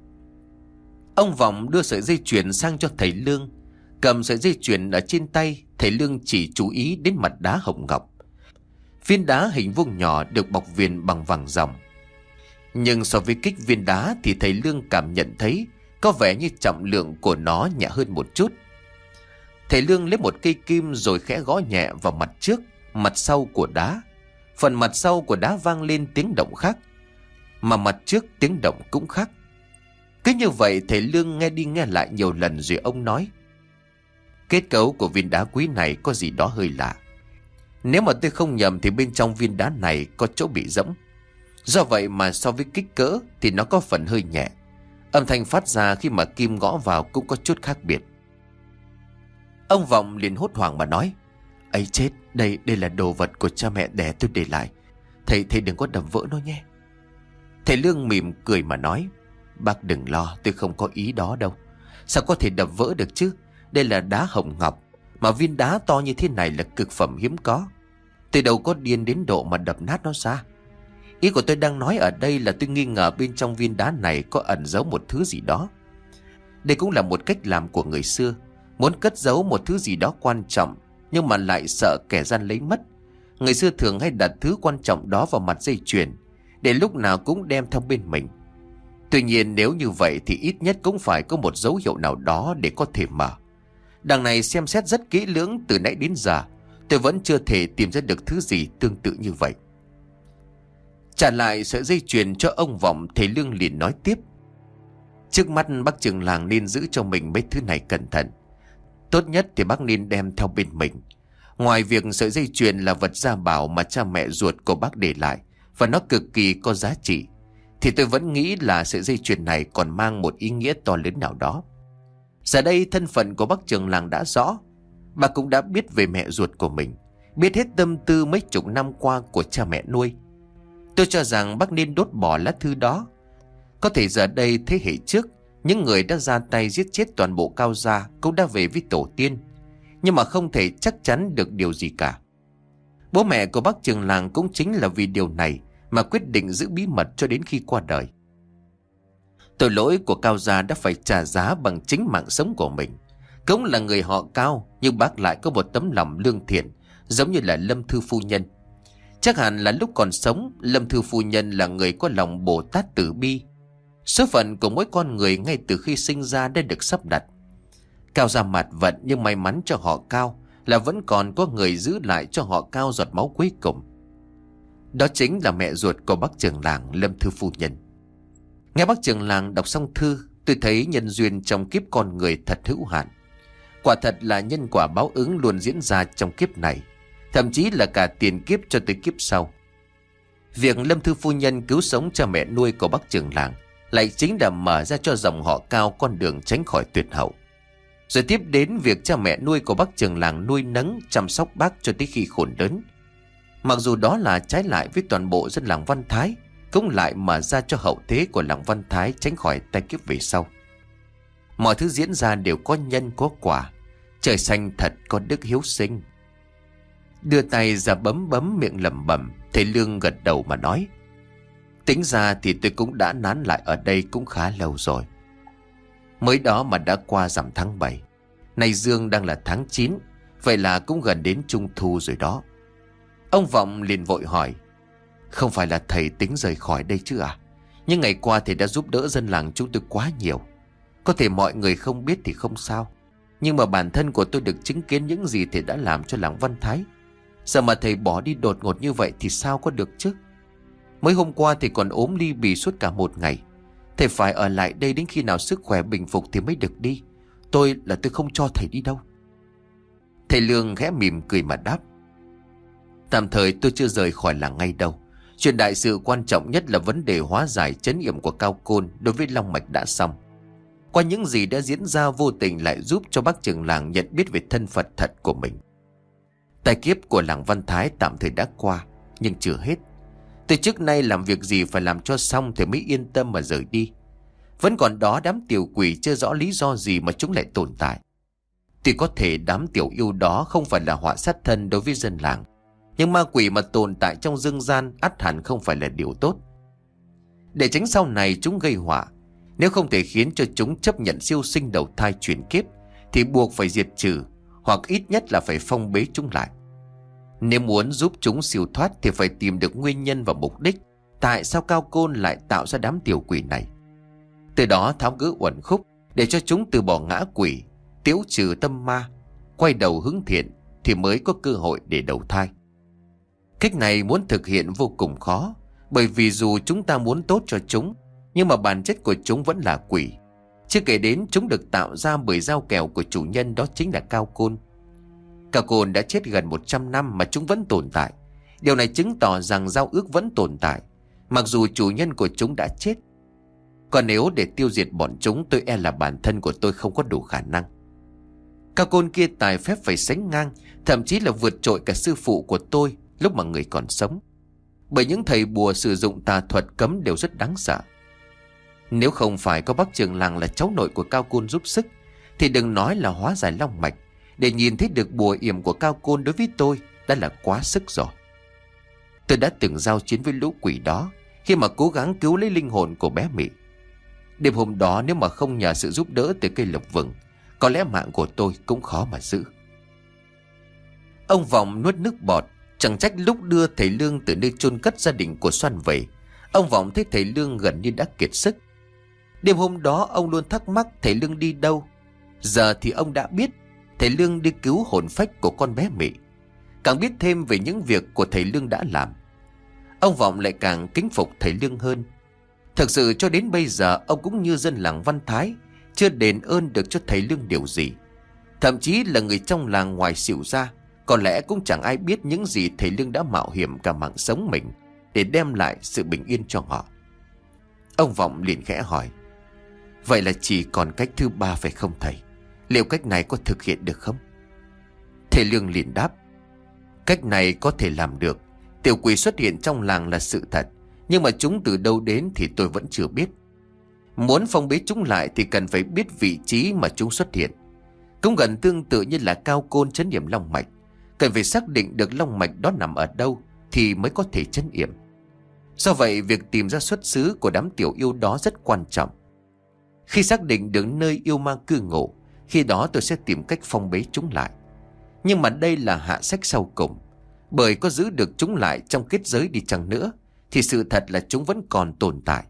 Ông Vọng đưa sợi dây chuyền sang cho thầy Lương. Cầm sợi dây chuyền ở trên tay, thầy Lương chỉ chú ý đến mặt đá hồng ngọc. Viên đá hình vuông nhỏ được bọc viền bằng vàng ròng. Nhưng so với kích viên đá thì thầy Lương cảm nhận thấy có vẻ như trọng lượng của nó nhẹ hơn một chút. Thầy Lương lấy một cây kim rồi khẽ gõ nhẹ vào mặt trước, mặt sau của đá. Phần mặt sau của đá vang lên tiếng động khác, mà mặt trước tiếng động cũng khác. Cứ như vậy thầy Lương nghe đi nghe lại nhiều lần rồi ông nói: Kết cấu của viên đá quý này có gì đó hơi lạ. Nếu mà tôi không nhầm thì bên trong viên đá này có chỗ bị rỗng. Do vậy mà so với kích cỡ thì nó có phần hơi nhẹ. Âm thanh phát ra khi mà kim gõ vào cũng có chút khác biệt. Ông Vọng liền hốt hoảng mà nói: ấy chết, đây là đồ vật của cha mẹ đẻ tôi để lại. Thầy đừng có đập vỡ nó nhé. Thầy Lương mỉm cười mà nói: Bác đừng lo, tôi không có ý đó đâu. Sao có thể đập vỡ được chứ? Đây là đá hồng ngọc, mà viên đá to như thế này là cực phẩm hiếm có. Tôi đâu có điên đến độ mà đập nát nó ra. Ý của tôi đang nói ở đây là tôi nghi ngờ bên trong viên đá này có ẩn giấu một thứ gì đó. Đây cũng là một cách làm của người xưa, muốn cất giấu một thứ gì đó quan trọng nhưng mà lại sợ kẻ gian lấy mất. Người xưa thường hay đặt thứ quan trọng đó vào mặt dây chuyền, để lúc nào cũng đem theo bên mình. Tuy nhiên nếu như vậy thì ít nhất cũng phải có một dấu hiệu nào đó để có thể mở. Đằng này xem xét rất kỹ lưỡng từ nãy đến giờ, tôi vẫn chưa thể tìm ra được thứ gì tương tự như vậy. Trả lại sợi dây chuyền cho ông Vọng, thầy Lương liền nói tiếp: Trước mắt bác trưởng làng nên giữ cho mình mấy thứ này cẩn thận. Tốt nhất thì bác nên đem theo bên mình. Ngoài việc sợi dây chuyền là vật gia bảo mà cha mẹ ruột của bác để lại, và nó cực kỳ có giá trị, thì tôi vẫn nghĩ là sợi dây chuyền này còn mang một ý nghĩa to lớn nào đó. Giờ đây thân phận của bác trưởng làng đã rõ. Bà cũng đã biết về mẹ ruột của mình, biết hết tâm tư mấy chục năm qua của cha mẹ nuôi. Tôi cho rằng bác nên đốt bỏ lá thư đó. Có thể giờ đây thế hệ trước, những người đã ra tay giết chết toàn bộ Cao gia cũng đã về với tổ tiên, nhưng mà không thể chắc chắn được điều gì cả. Bố mẹ của bác trưởng làng cũng chính là vì điều này mà quyết định giữ bí mật cho đến khi qua đời. Tội lỗi của Cao gia đã phải trả giá bằng chính mạng sống của mình. Cũng là người họ Cao, nhưng bác lại có một tấm lòng lương thiện, giống như là Lâm thư phu nhân. Chắc hẳn là lúc còn sống, Lâm thư phu nhân là người có lòng Bồ Tát từ bi. Số phận của mỗi con người ngay từ khi sinh ra đã được sắp đặt. Cao gia mạt vận, nhưng may mắn cho họ Cao là vẫn còn có người giữ lại cho họ Cao giọt máu cuối cùng. Đó chính là mẹ ruột của bác trưởng làng, Lâm thư phu nhân. Nghe bác trưởng làng đọc xong thư, tôi thấy nhân duyên trong kiếp con người thật hữu hạn. Quả thật là nhân quả báo ứng luôn diễn ra trong kiếp này, thậm chí là cả tiền kiếp cho tới kiếp sau. Việc Lâm thư phu nhân cứu sống cha mẹ nuôi của bác trưởng làng lại chính là mở ra cho dòng họ Cao con đường tránh khỏi tuyệt hậu. Rồi tiếp đến việc cha mẹ nuôi của bác trưởng làng nuôi nấng chăm sóc bác cho tới khi khôn lớn. Mặc dù đó là trái lại với toàn bộ dân làng Văn Thái, cũng lại mở ra cho hậu thế của làng Văn Thái tránh khỏi tai kiếp về sau. Mọi thứ diễn ra đều có nhân có quả. Trời xanh thật có đức hiếu sinh. Đưa tay ra bấm miệng lẩm bẩm, thầy Lương gật đầu mà nói: Tính ra thì tôi cũng đã nán lại ở đây cũng khá lâu rồi. Mới đó mà đã qua rằm tháng 7. Nay dương đang là tháng 9, vậy là cũng gần đến Trung Thu rồi đó. Ông Vọng liền vội hỏi: Không phải là thầy tính rời khỏi đây chứ à? Nhưng ngày qua thầy đã giúp đỡ dân làng chúng tôi quá nhiều. Có thể mọi người không biết thì không sao, nhưng mà bản thân của tôi được chứng kiến những gì thầy đã làm cho làng Văn Thái. Giờ mà thầy bỏ đi đột ngột như vậy thì sao có được chứ? Mới hôm qua thầy còn ốm ly bì suốt cả một ngày. Thầy phải ở lại đây đến khi nào sức khỏe bình phục thì mới được đi. Tôi không cho thầy đi đâu. Thầy Lương khẽ mỉm cười mà đáp: Tạm thời tôi chưa rời khỏi làng ngay đâu. Chuyện đại sự quan trọng nhất là vấn đề hóa giải trấn yểm của Cao Côn đối với Long Mạch đã xong. Qua những gì đã diễn ra, vô tình lại giúp cho bác trưởng làng nhận biết về thân phận thật của mình. Tai kiếp của làng Văn Thái tạm thời đã qua, nhưng chưa hết. Từ trước nay làm việc gì phải làm cho xong thì mới yên tâm mà rời đi. Vẫn còn đó đám tiểu quỷ chưa rõ lý do gì mà chúng lại tồn tại. Tuy có thể đám tiểu yêu đó không phải là họa sát thân đối với dân làng, nhưng ma quỷ mà tồn tại trong dương gian ắt hẳn không phải là điều tốt. Để tránh sau này chúng gây họa, nếu không thể khiến cho chúng chấp nhận siêu sinh đầu thai chuyển kiếp, thì buộc phải diệt trừ, hoặc ít nhất là phải phong bế chúng lại. Nếu muốn giúp chúng siêu thoát thì phải tìm được nguyên nhân và mục đích tại sao Cao Côn lại tạo ra đám tiểu quỷ này. Từ đó tháo gỡ uẩn khúc để cho chúng từ bỏ ngã quỷ, tiêu trừ tâm ma, quay đầu hướng thiện thì mới có cơ hội để đầu thai. Cách này muốn thực hiện vô cùng khó, bởi vì dù chúng ta muốn tốt cho chúng, nhưng mà bản chất của chúng vẫn là quỷ. Chưa kể đến chúng được tạo ra bởi dao kèo của chủ nhân, đó chính là Cao Côn. Cao Côn đã chết gần 100 năm mà chúng vẫn tồn tại. Điều này chứng tỏ rằng giao ước vẫn tồn tại, mặc dù chủ nhân của chúng đã chết. Còn nếu để tiêu diệt bọn chúng, tôi e là bản thân của tôi không có đủ khả năng. Cao Côn kia tài phép phải sánh ngang, thậm chí là vượt trội cả sư phụ của tôi lúc mà người còn sống. Bởi những thầy bùa sử dụng tà thuật cấm đều rất đáng sợ. Nếu không phải có bác trưởng làng là cháu nội của Cao Côn giúp sức, thì đừng nói là hóa giải long mạch. Để nhìn thấy được bùa yểm của Cao Côn đối với tôi đã là quá sức rồi. Tôi đã từng giao chiến với lũ quỷ đó khi mà cố gắng cứu lấy linh hồn của bé Mị. Đêm hôm đó nếu mà không nhờ sự giúp đỡ từ cây lộc vừng, có lẽ mạng của tôi cũng khó mà giữ. Ông Vọng nuốt nước bọt. Chẳng trách lúc đưa thầy Lương từ nơi chôn cất gia đình của Xoan về, ông Vọng thấy thầy Lương gần như đã kiệt sức. Đêm hôm đó ông luôn thắc mắc thầy Lương đi đâu. Giờ thì ông đã biết thầy Lương đi cứu hồn phách của con bé Mị. Càng biết thêm về những việc của thầy Lương đã làm, ông Vọng lại càng kính phục thầy Lương hơn. Thực sự cho đến bây giờ ông cũng như dân làng Văn Thái, chưa đền ơn được cho thầy Lương điều gì. Thậm chí là người trong làng ngoài xỉu ra, có lẽ cũng chẳng ai biết những gì thầy Lương đã mạo hiểm cả mạng sống mình để đem lại sự bình yên cho họ. Ông Vọng liền khẽ hỏi: vậy là chỉ còn cách thứ ba phải không thầy? Liệu cách này có thực hiện được không? Thầy Lương liền đáp: cách này có thể làm được. Tiểu quỷ xuất hiện trong làng là sự thật, nhưng mà chúng từ đâu đến thì tôi vẫn chưa biết. Muốn phong bế chúng lại thì cần phải biết vị trí mà chúng xuất hiện. Cũng gần tương tự như là Cao Côn trấn yểm long mạch, cần phải xác định được long mạch đó nằm ở đâu thì mới có thể trấn yểm. Do vậy việc tìm ra xuất xứ của đám tiểu yêu đó rất quan trọng. Khi xác định được nơi yêu ma cư ngụ, khi đó tôi sẽ tìm cách phong bế chúng lại. Nhưng mà đây là hạ sách sau cùng, bởi có giữ được chúng lại trong kết giới đi chăng nữa thì sự thật là chúng vẫn còn tồn tại.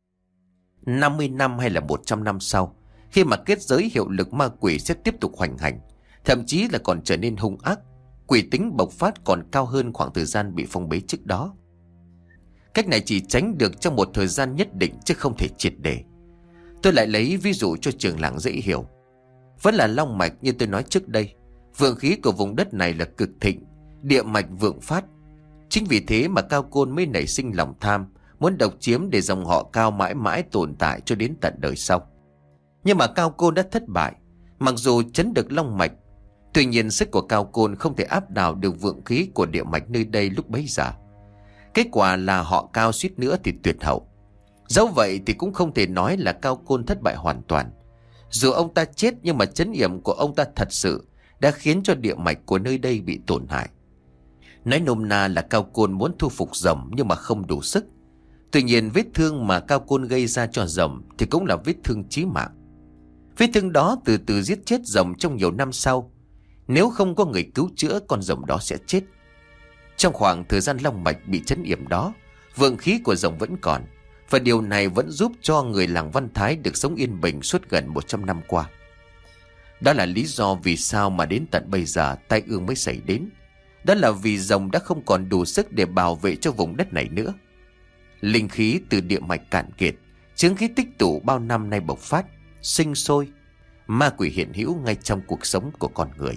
50 năm hay là 100 năm sau, khi mà kết giới hiệu lực, ma quỷ sẽ tiếp tục hoành hành, thậm chí là còn trở nên hung ác. Quỷ tính bộc phát còn cao hơn khoảng thời gian bị phong bế trước đó. Cách này chỉ tránh được trong một thời gian nhất định, chứ không thể triệt để. Tôi lại lấy ví dụ cho trường làng dễ hiểu. Vẫn là long mạch như tôi nói trước đây, vượng khí của vùng đất này là cực thịnh, địa mạch vượng phát. Chính vì thế mà Cao Côn mới nảy sinh lòng tham, muốn độc chiếm để dòng họ Cao mãi mãi tồn tại cho đến tận đời sau. Nhưng mà Cao Côn đã thất bại, mặc dù trấn được long mạch. Tuy nhiên sức của Cao Côn không thể áp đảo được vượng khí của địa mạch nơi đây lúc bấy giờ. Kết quả là họ Cao suýt nữa thì tuyệt hậu. Dẫu vậy thì cũng không thể nói là Cao Côn thất bại hoàn toàn. Dù ông ta chết nhưng mà trấn yểm của ông ta thật sự đã khiến cho địa mạch của nơi đây bị tổn hại. Nói nôm na là Cao Côn muốn thu phục rồng nhưng mà không đủ sức. Tuy nhiên vết thương mà Cao Côn gây ra cho rồng thì cũng là vết thương chí mạng. Vết thương đó từ từ giết chết rồng trong nhiều năm sau. Nếu không có người cứu chữa, con rồng đó sẽ chết. Trong khoảng thời gian long mạch bị trấn yểm đó, vượng khí của rồng vẫn còn, và điều này vẫn giúp cho người làng Văn Thái được sống yên bình suốt gần 100 năm qua. Đó là lý do vì sao mà đến tận bây giờ tai ương mới xảy đến. Đó là vì rồng đã không còn đủ sức để bảo vệ cho vùng đất này nữa. Linh khí từ địa mạch cạn kiệt, chứng khí tích tụ bao năm nay bộc phát, sinh sôi. Ma quỷ hiện hữu ngay trong cuộc sống của con người.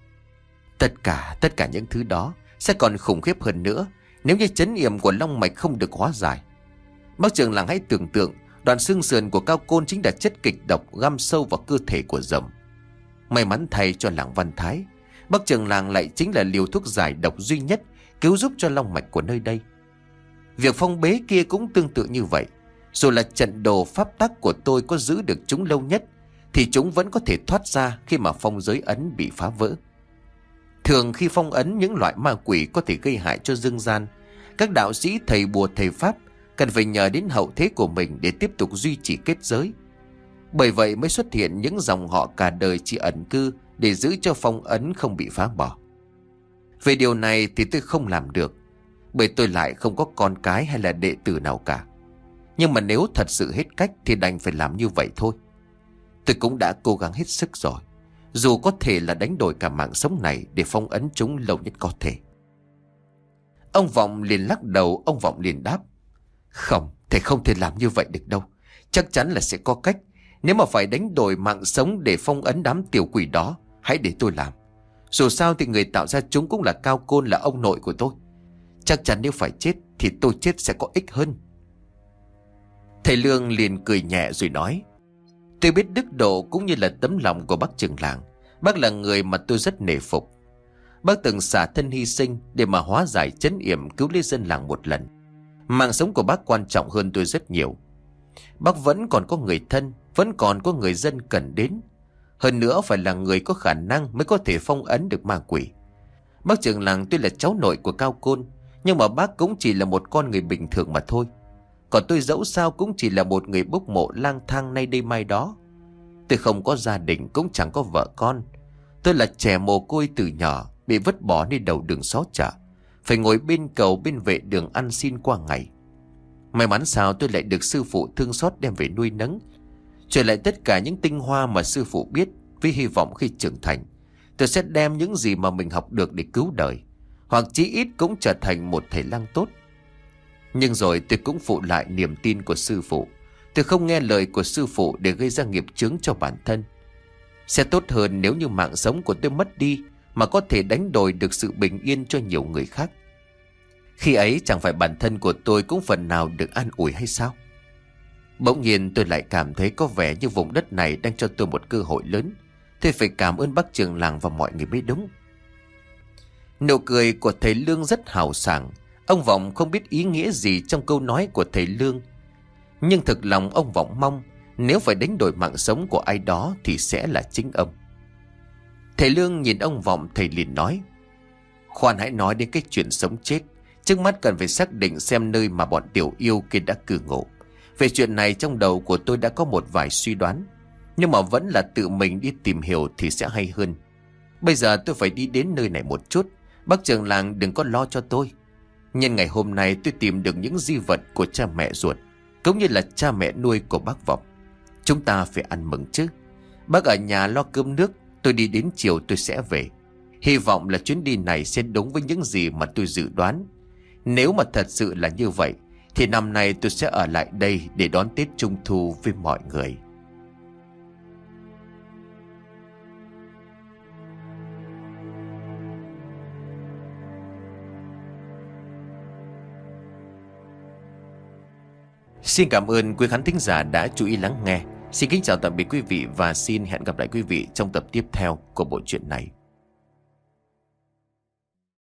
Tất cả những thứ đó sẽ còn khủng khiếp hơn nữa nếu như trấn yểm của long mạch không được hóa giải. Bác trưởng làng hãy tưởng tượng đoạn xương sườn của Cao Côn chính là chất kịch độc găm sâu vào cơ thể của rồng. May mắn thay cho làng Văn Thái, Bác trưởng làng lại chính là liều thuốc giải độc duy nhất cứu giúp cho long mạch của nơi đây. Việc phong bế kia cũng tương tự như vậy. Dù là trận đồ pháp tắc của tôi có giữ được chúng lâu nhất, thì chúng vẫn có thể thoát ra khi mà phong giới ấn bị phá vỡ. Thường khi phong ấn những loại ma quỷ có thể gây hại cho dương gian, các đạo sĩ, thầy bùa, thầy pháp cần phải nhờ đến hậu thế của mình để tiếp tục duy trì kết giới. Bởi vậy mới xuất hiện những dòng họ cả đời chỉ ẩn cư để giữ cho phong ấn không bị phá bỏ. Về điều này thì tôi không làm được, bởi tôi lại không có con cái hay là đệ tử nào cả. Nhưng mà nếu thật sự hết cách thì đành phải làm như vậy thôi. Tôi cũng đã cố gắng hết sức rồi, dù có thể là đánh đổi cả mạng sống này để phong ấn chúng lâu nhất có thể. Ông Vọng liền lắc đầu. Ông Vọng liền đáp: Không, thầy không thể làm như vậy được đâu. Chắc chắn là sẽ có cách. Nếu mà phải đánh đổi mạng sống để phong ấn đám tiểu quỷ đó, hãy để tôi làm. Dù sao thì người tạo ra chúng cũng là Cao Côn, là ông nội của tôi. Chắc chắn nếu phải chết thì tôi chết sẽ có ích hơn. Thầy Lương liền cười nhẹ rồi nói: Tôi biết đức độ cũng như là tấm lòng của bác trưởng làng. Bác là người mà tôi rất nể phục. Bác từng xả thân hy sinh để mà hóa giải trấn yểm, cứu lấy dân làng một lần. Mạng sống của bác quan trọng hơn tôi rất nhiều. Bác vẫn còn có người thân, vẫn còn có người dân cần đến. Hơn nữa phải là người có khả năng mới có thể phong ấn được ma quỷ. Bác trưởng làng tuy là cháu nội của Cao Côn, nhưng mà bác cũng chỉ là một con người bình thường mà thôi. Còn tôi dẫu sao cũng chỉ là một người bốc mộ lang thang nay đây mai đó. Tôi không có gia đình, cũng chẳng có vợ con. Tôi là trẻ mồ côi từ nhỏ, bị vứt bỏ nơi đầu đường xó chợ, phải ngồi bên cầu bên vệ đường ăn xin qua ngày. May mắn sao tôi lại được sư phụ thương xót đem về nuôi nấng, truyền lại tất cả những tinh hoa mà sư phụ biết, với hy vọng khi trưởng thành tôi sẽ đem những gì mà mình học được để cứu đời, hoặc chí ít cũng trở thành một thầy lang tốt. Nhưng rồi tôi cũng phụ lại niềm tin của sư phụ. Tôi không nghe lời của sư phụ để gây ra nghiệp chướng cho bản thân. Sẽ tốt hơn nếu như mạng sống của tôi mất đi mà có thể đánh đổi được sự bình yên cho nhiều người khác. Khi ấy chẳng phải bản thân của tôi cũng phần nào được an ủi hay sao? Bỗng nhiên tôi lại cảm thấy có vẻ như vùng đất này đang cho tôi một cơ hội lớn. Tôi phải cảm ơn bác trưởng làng và mọi người mới đúng. Nụ cười của thầy Lương rất hào sảng. Ông Vọng không biết ý nghĩa gì trong câu nói của thầy Lương, nhưng thực lòng ông Vọng mong nếu phải đánh đổi mạng sống của ai đó thì sẽ là chính ông. Thầy Lương nhìn ông Vọng, thầy liền nói: Khoan, hãy nói đến cái chuyện sống chết. Trước mắt cần phải xác định xem nơi mà bọn tiểu yêu kia đã cư ngụ. Về chuyện này trong đầu của tôi đã có một vài suy đoán, nhưng mà vẫn là tự mình đi tìm hiểu thì sẽ hay hơn. Bây giờ tôi phải đi đến nơi này một chút. Bác trưởng làng đừng có lo cho tôi. Nhân ngày hôm nay tôi tìm được những di vật của cha mẹ ruột, cũng như là cha mẹ nuôi của bác Vọng. Chúng ta phải ăn mừng chứ. Bác ở nhà lo cơm nước, tôi đi đến chiều tôi sẽ về. Hy vọng là chuyến đi này sẽ đúng với những gì mà tôi dự đoán. Nếu mà thật sự là như vậy thì năm nay tôi sẽ ở lại đây để đón Tết Trung Thu với mọi người. Xin cảm ơn quý khán thính giả đã chú ý lắng nghe. Xin kính chào tạm biệt quý vị và xin hẹn gặp lại quý vị trong tập tiếp theo của bộ truyện này.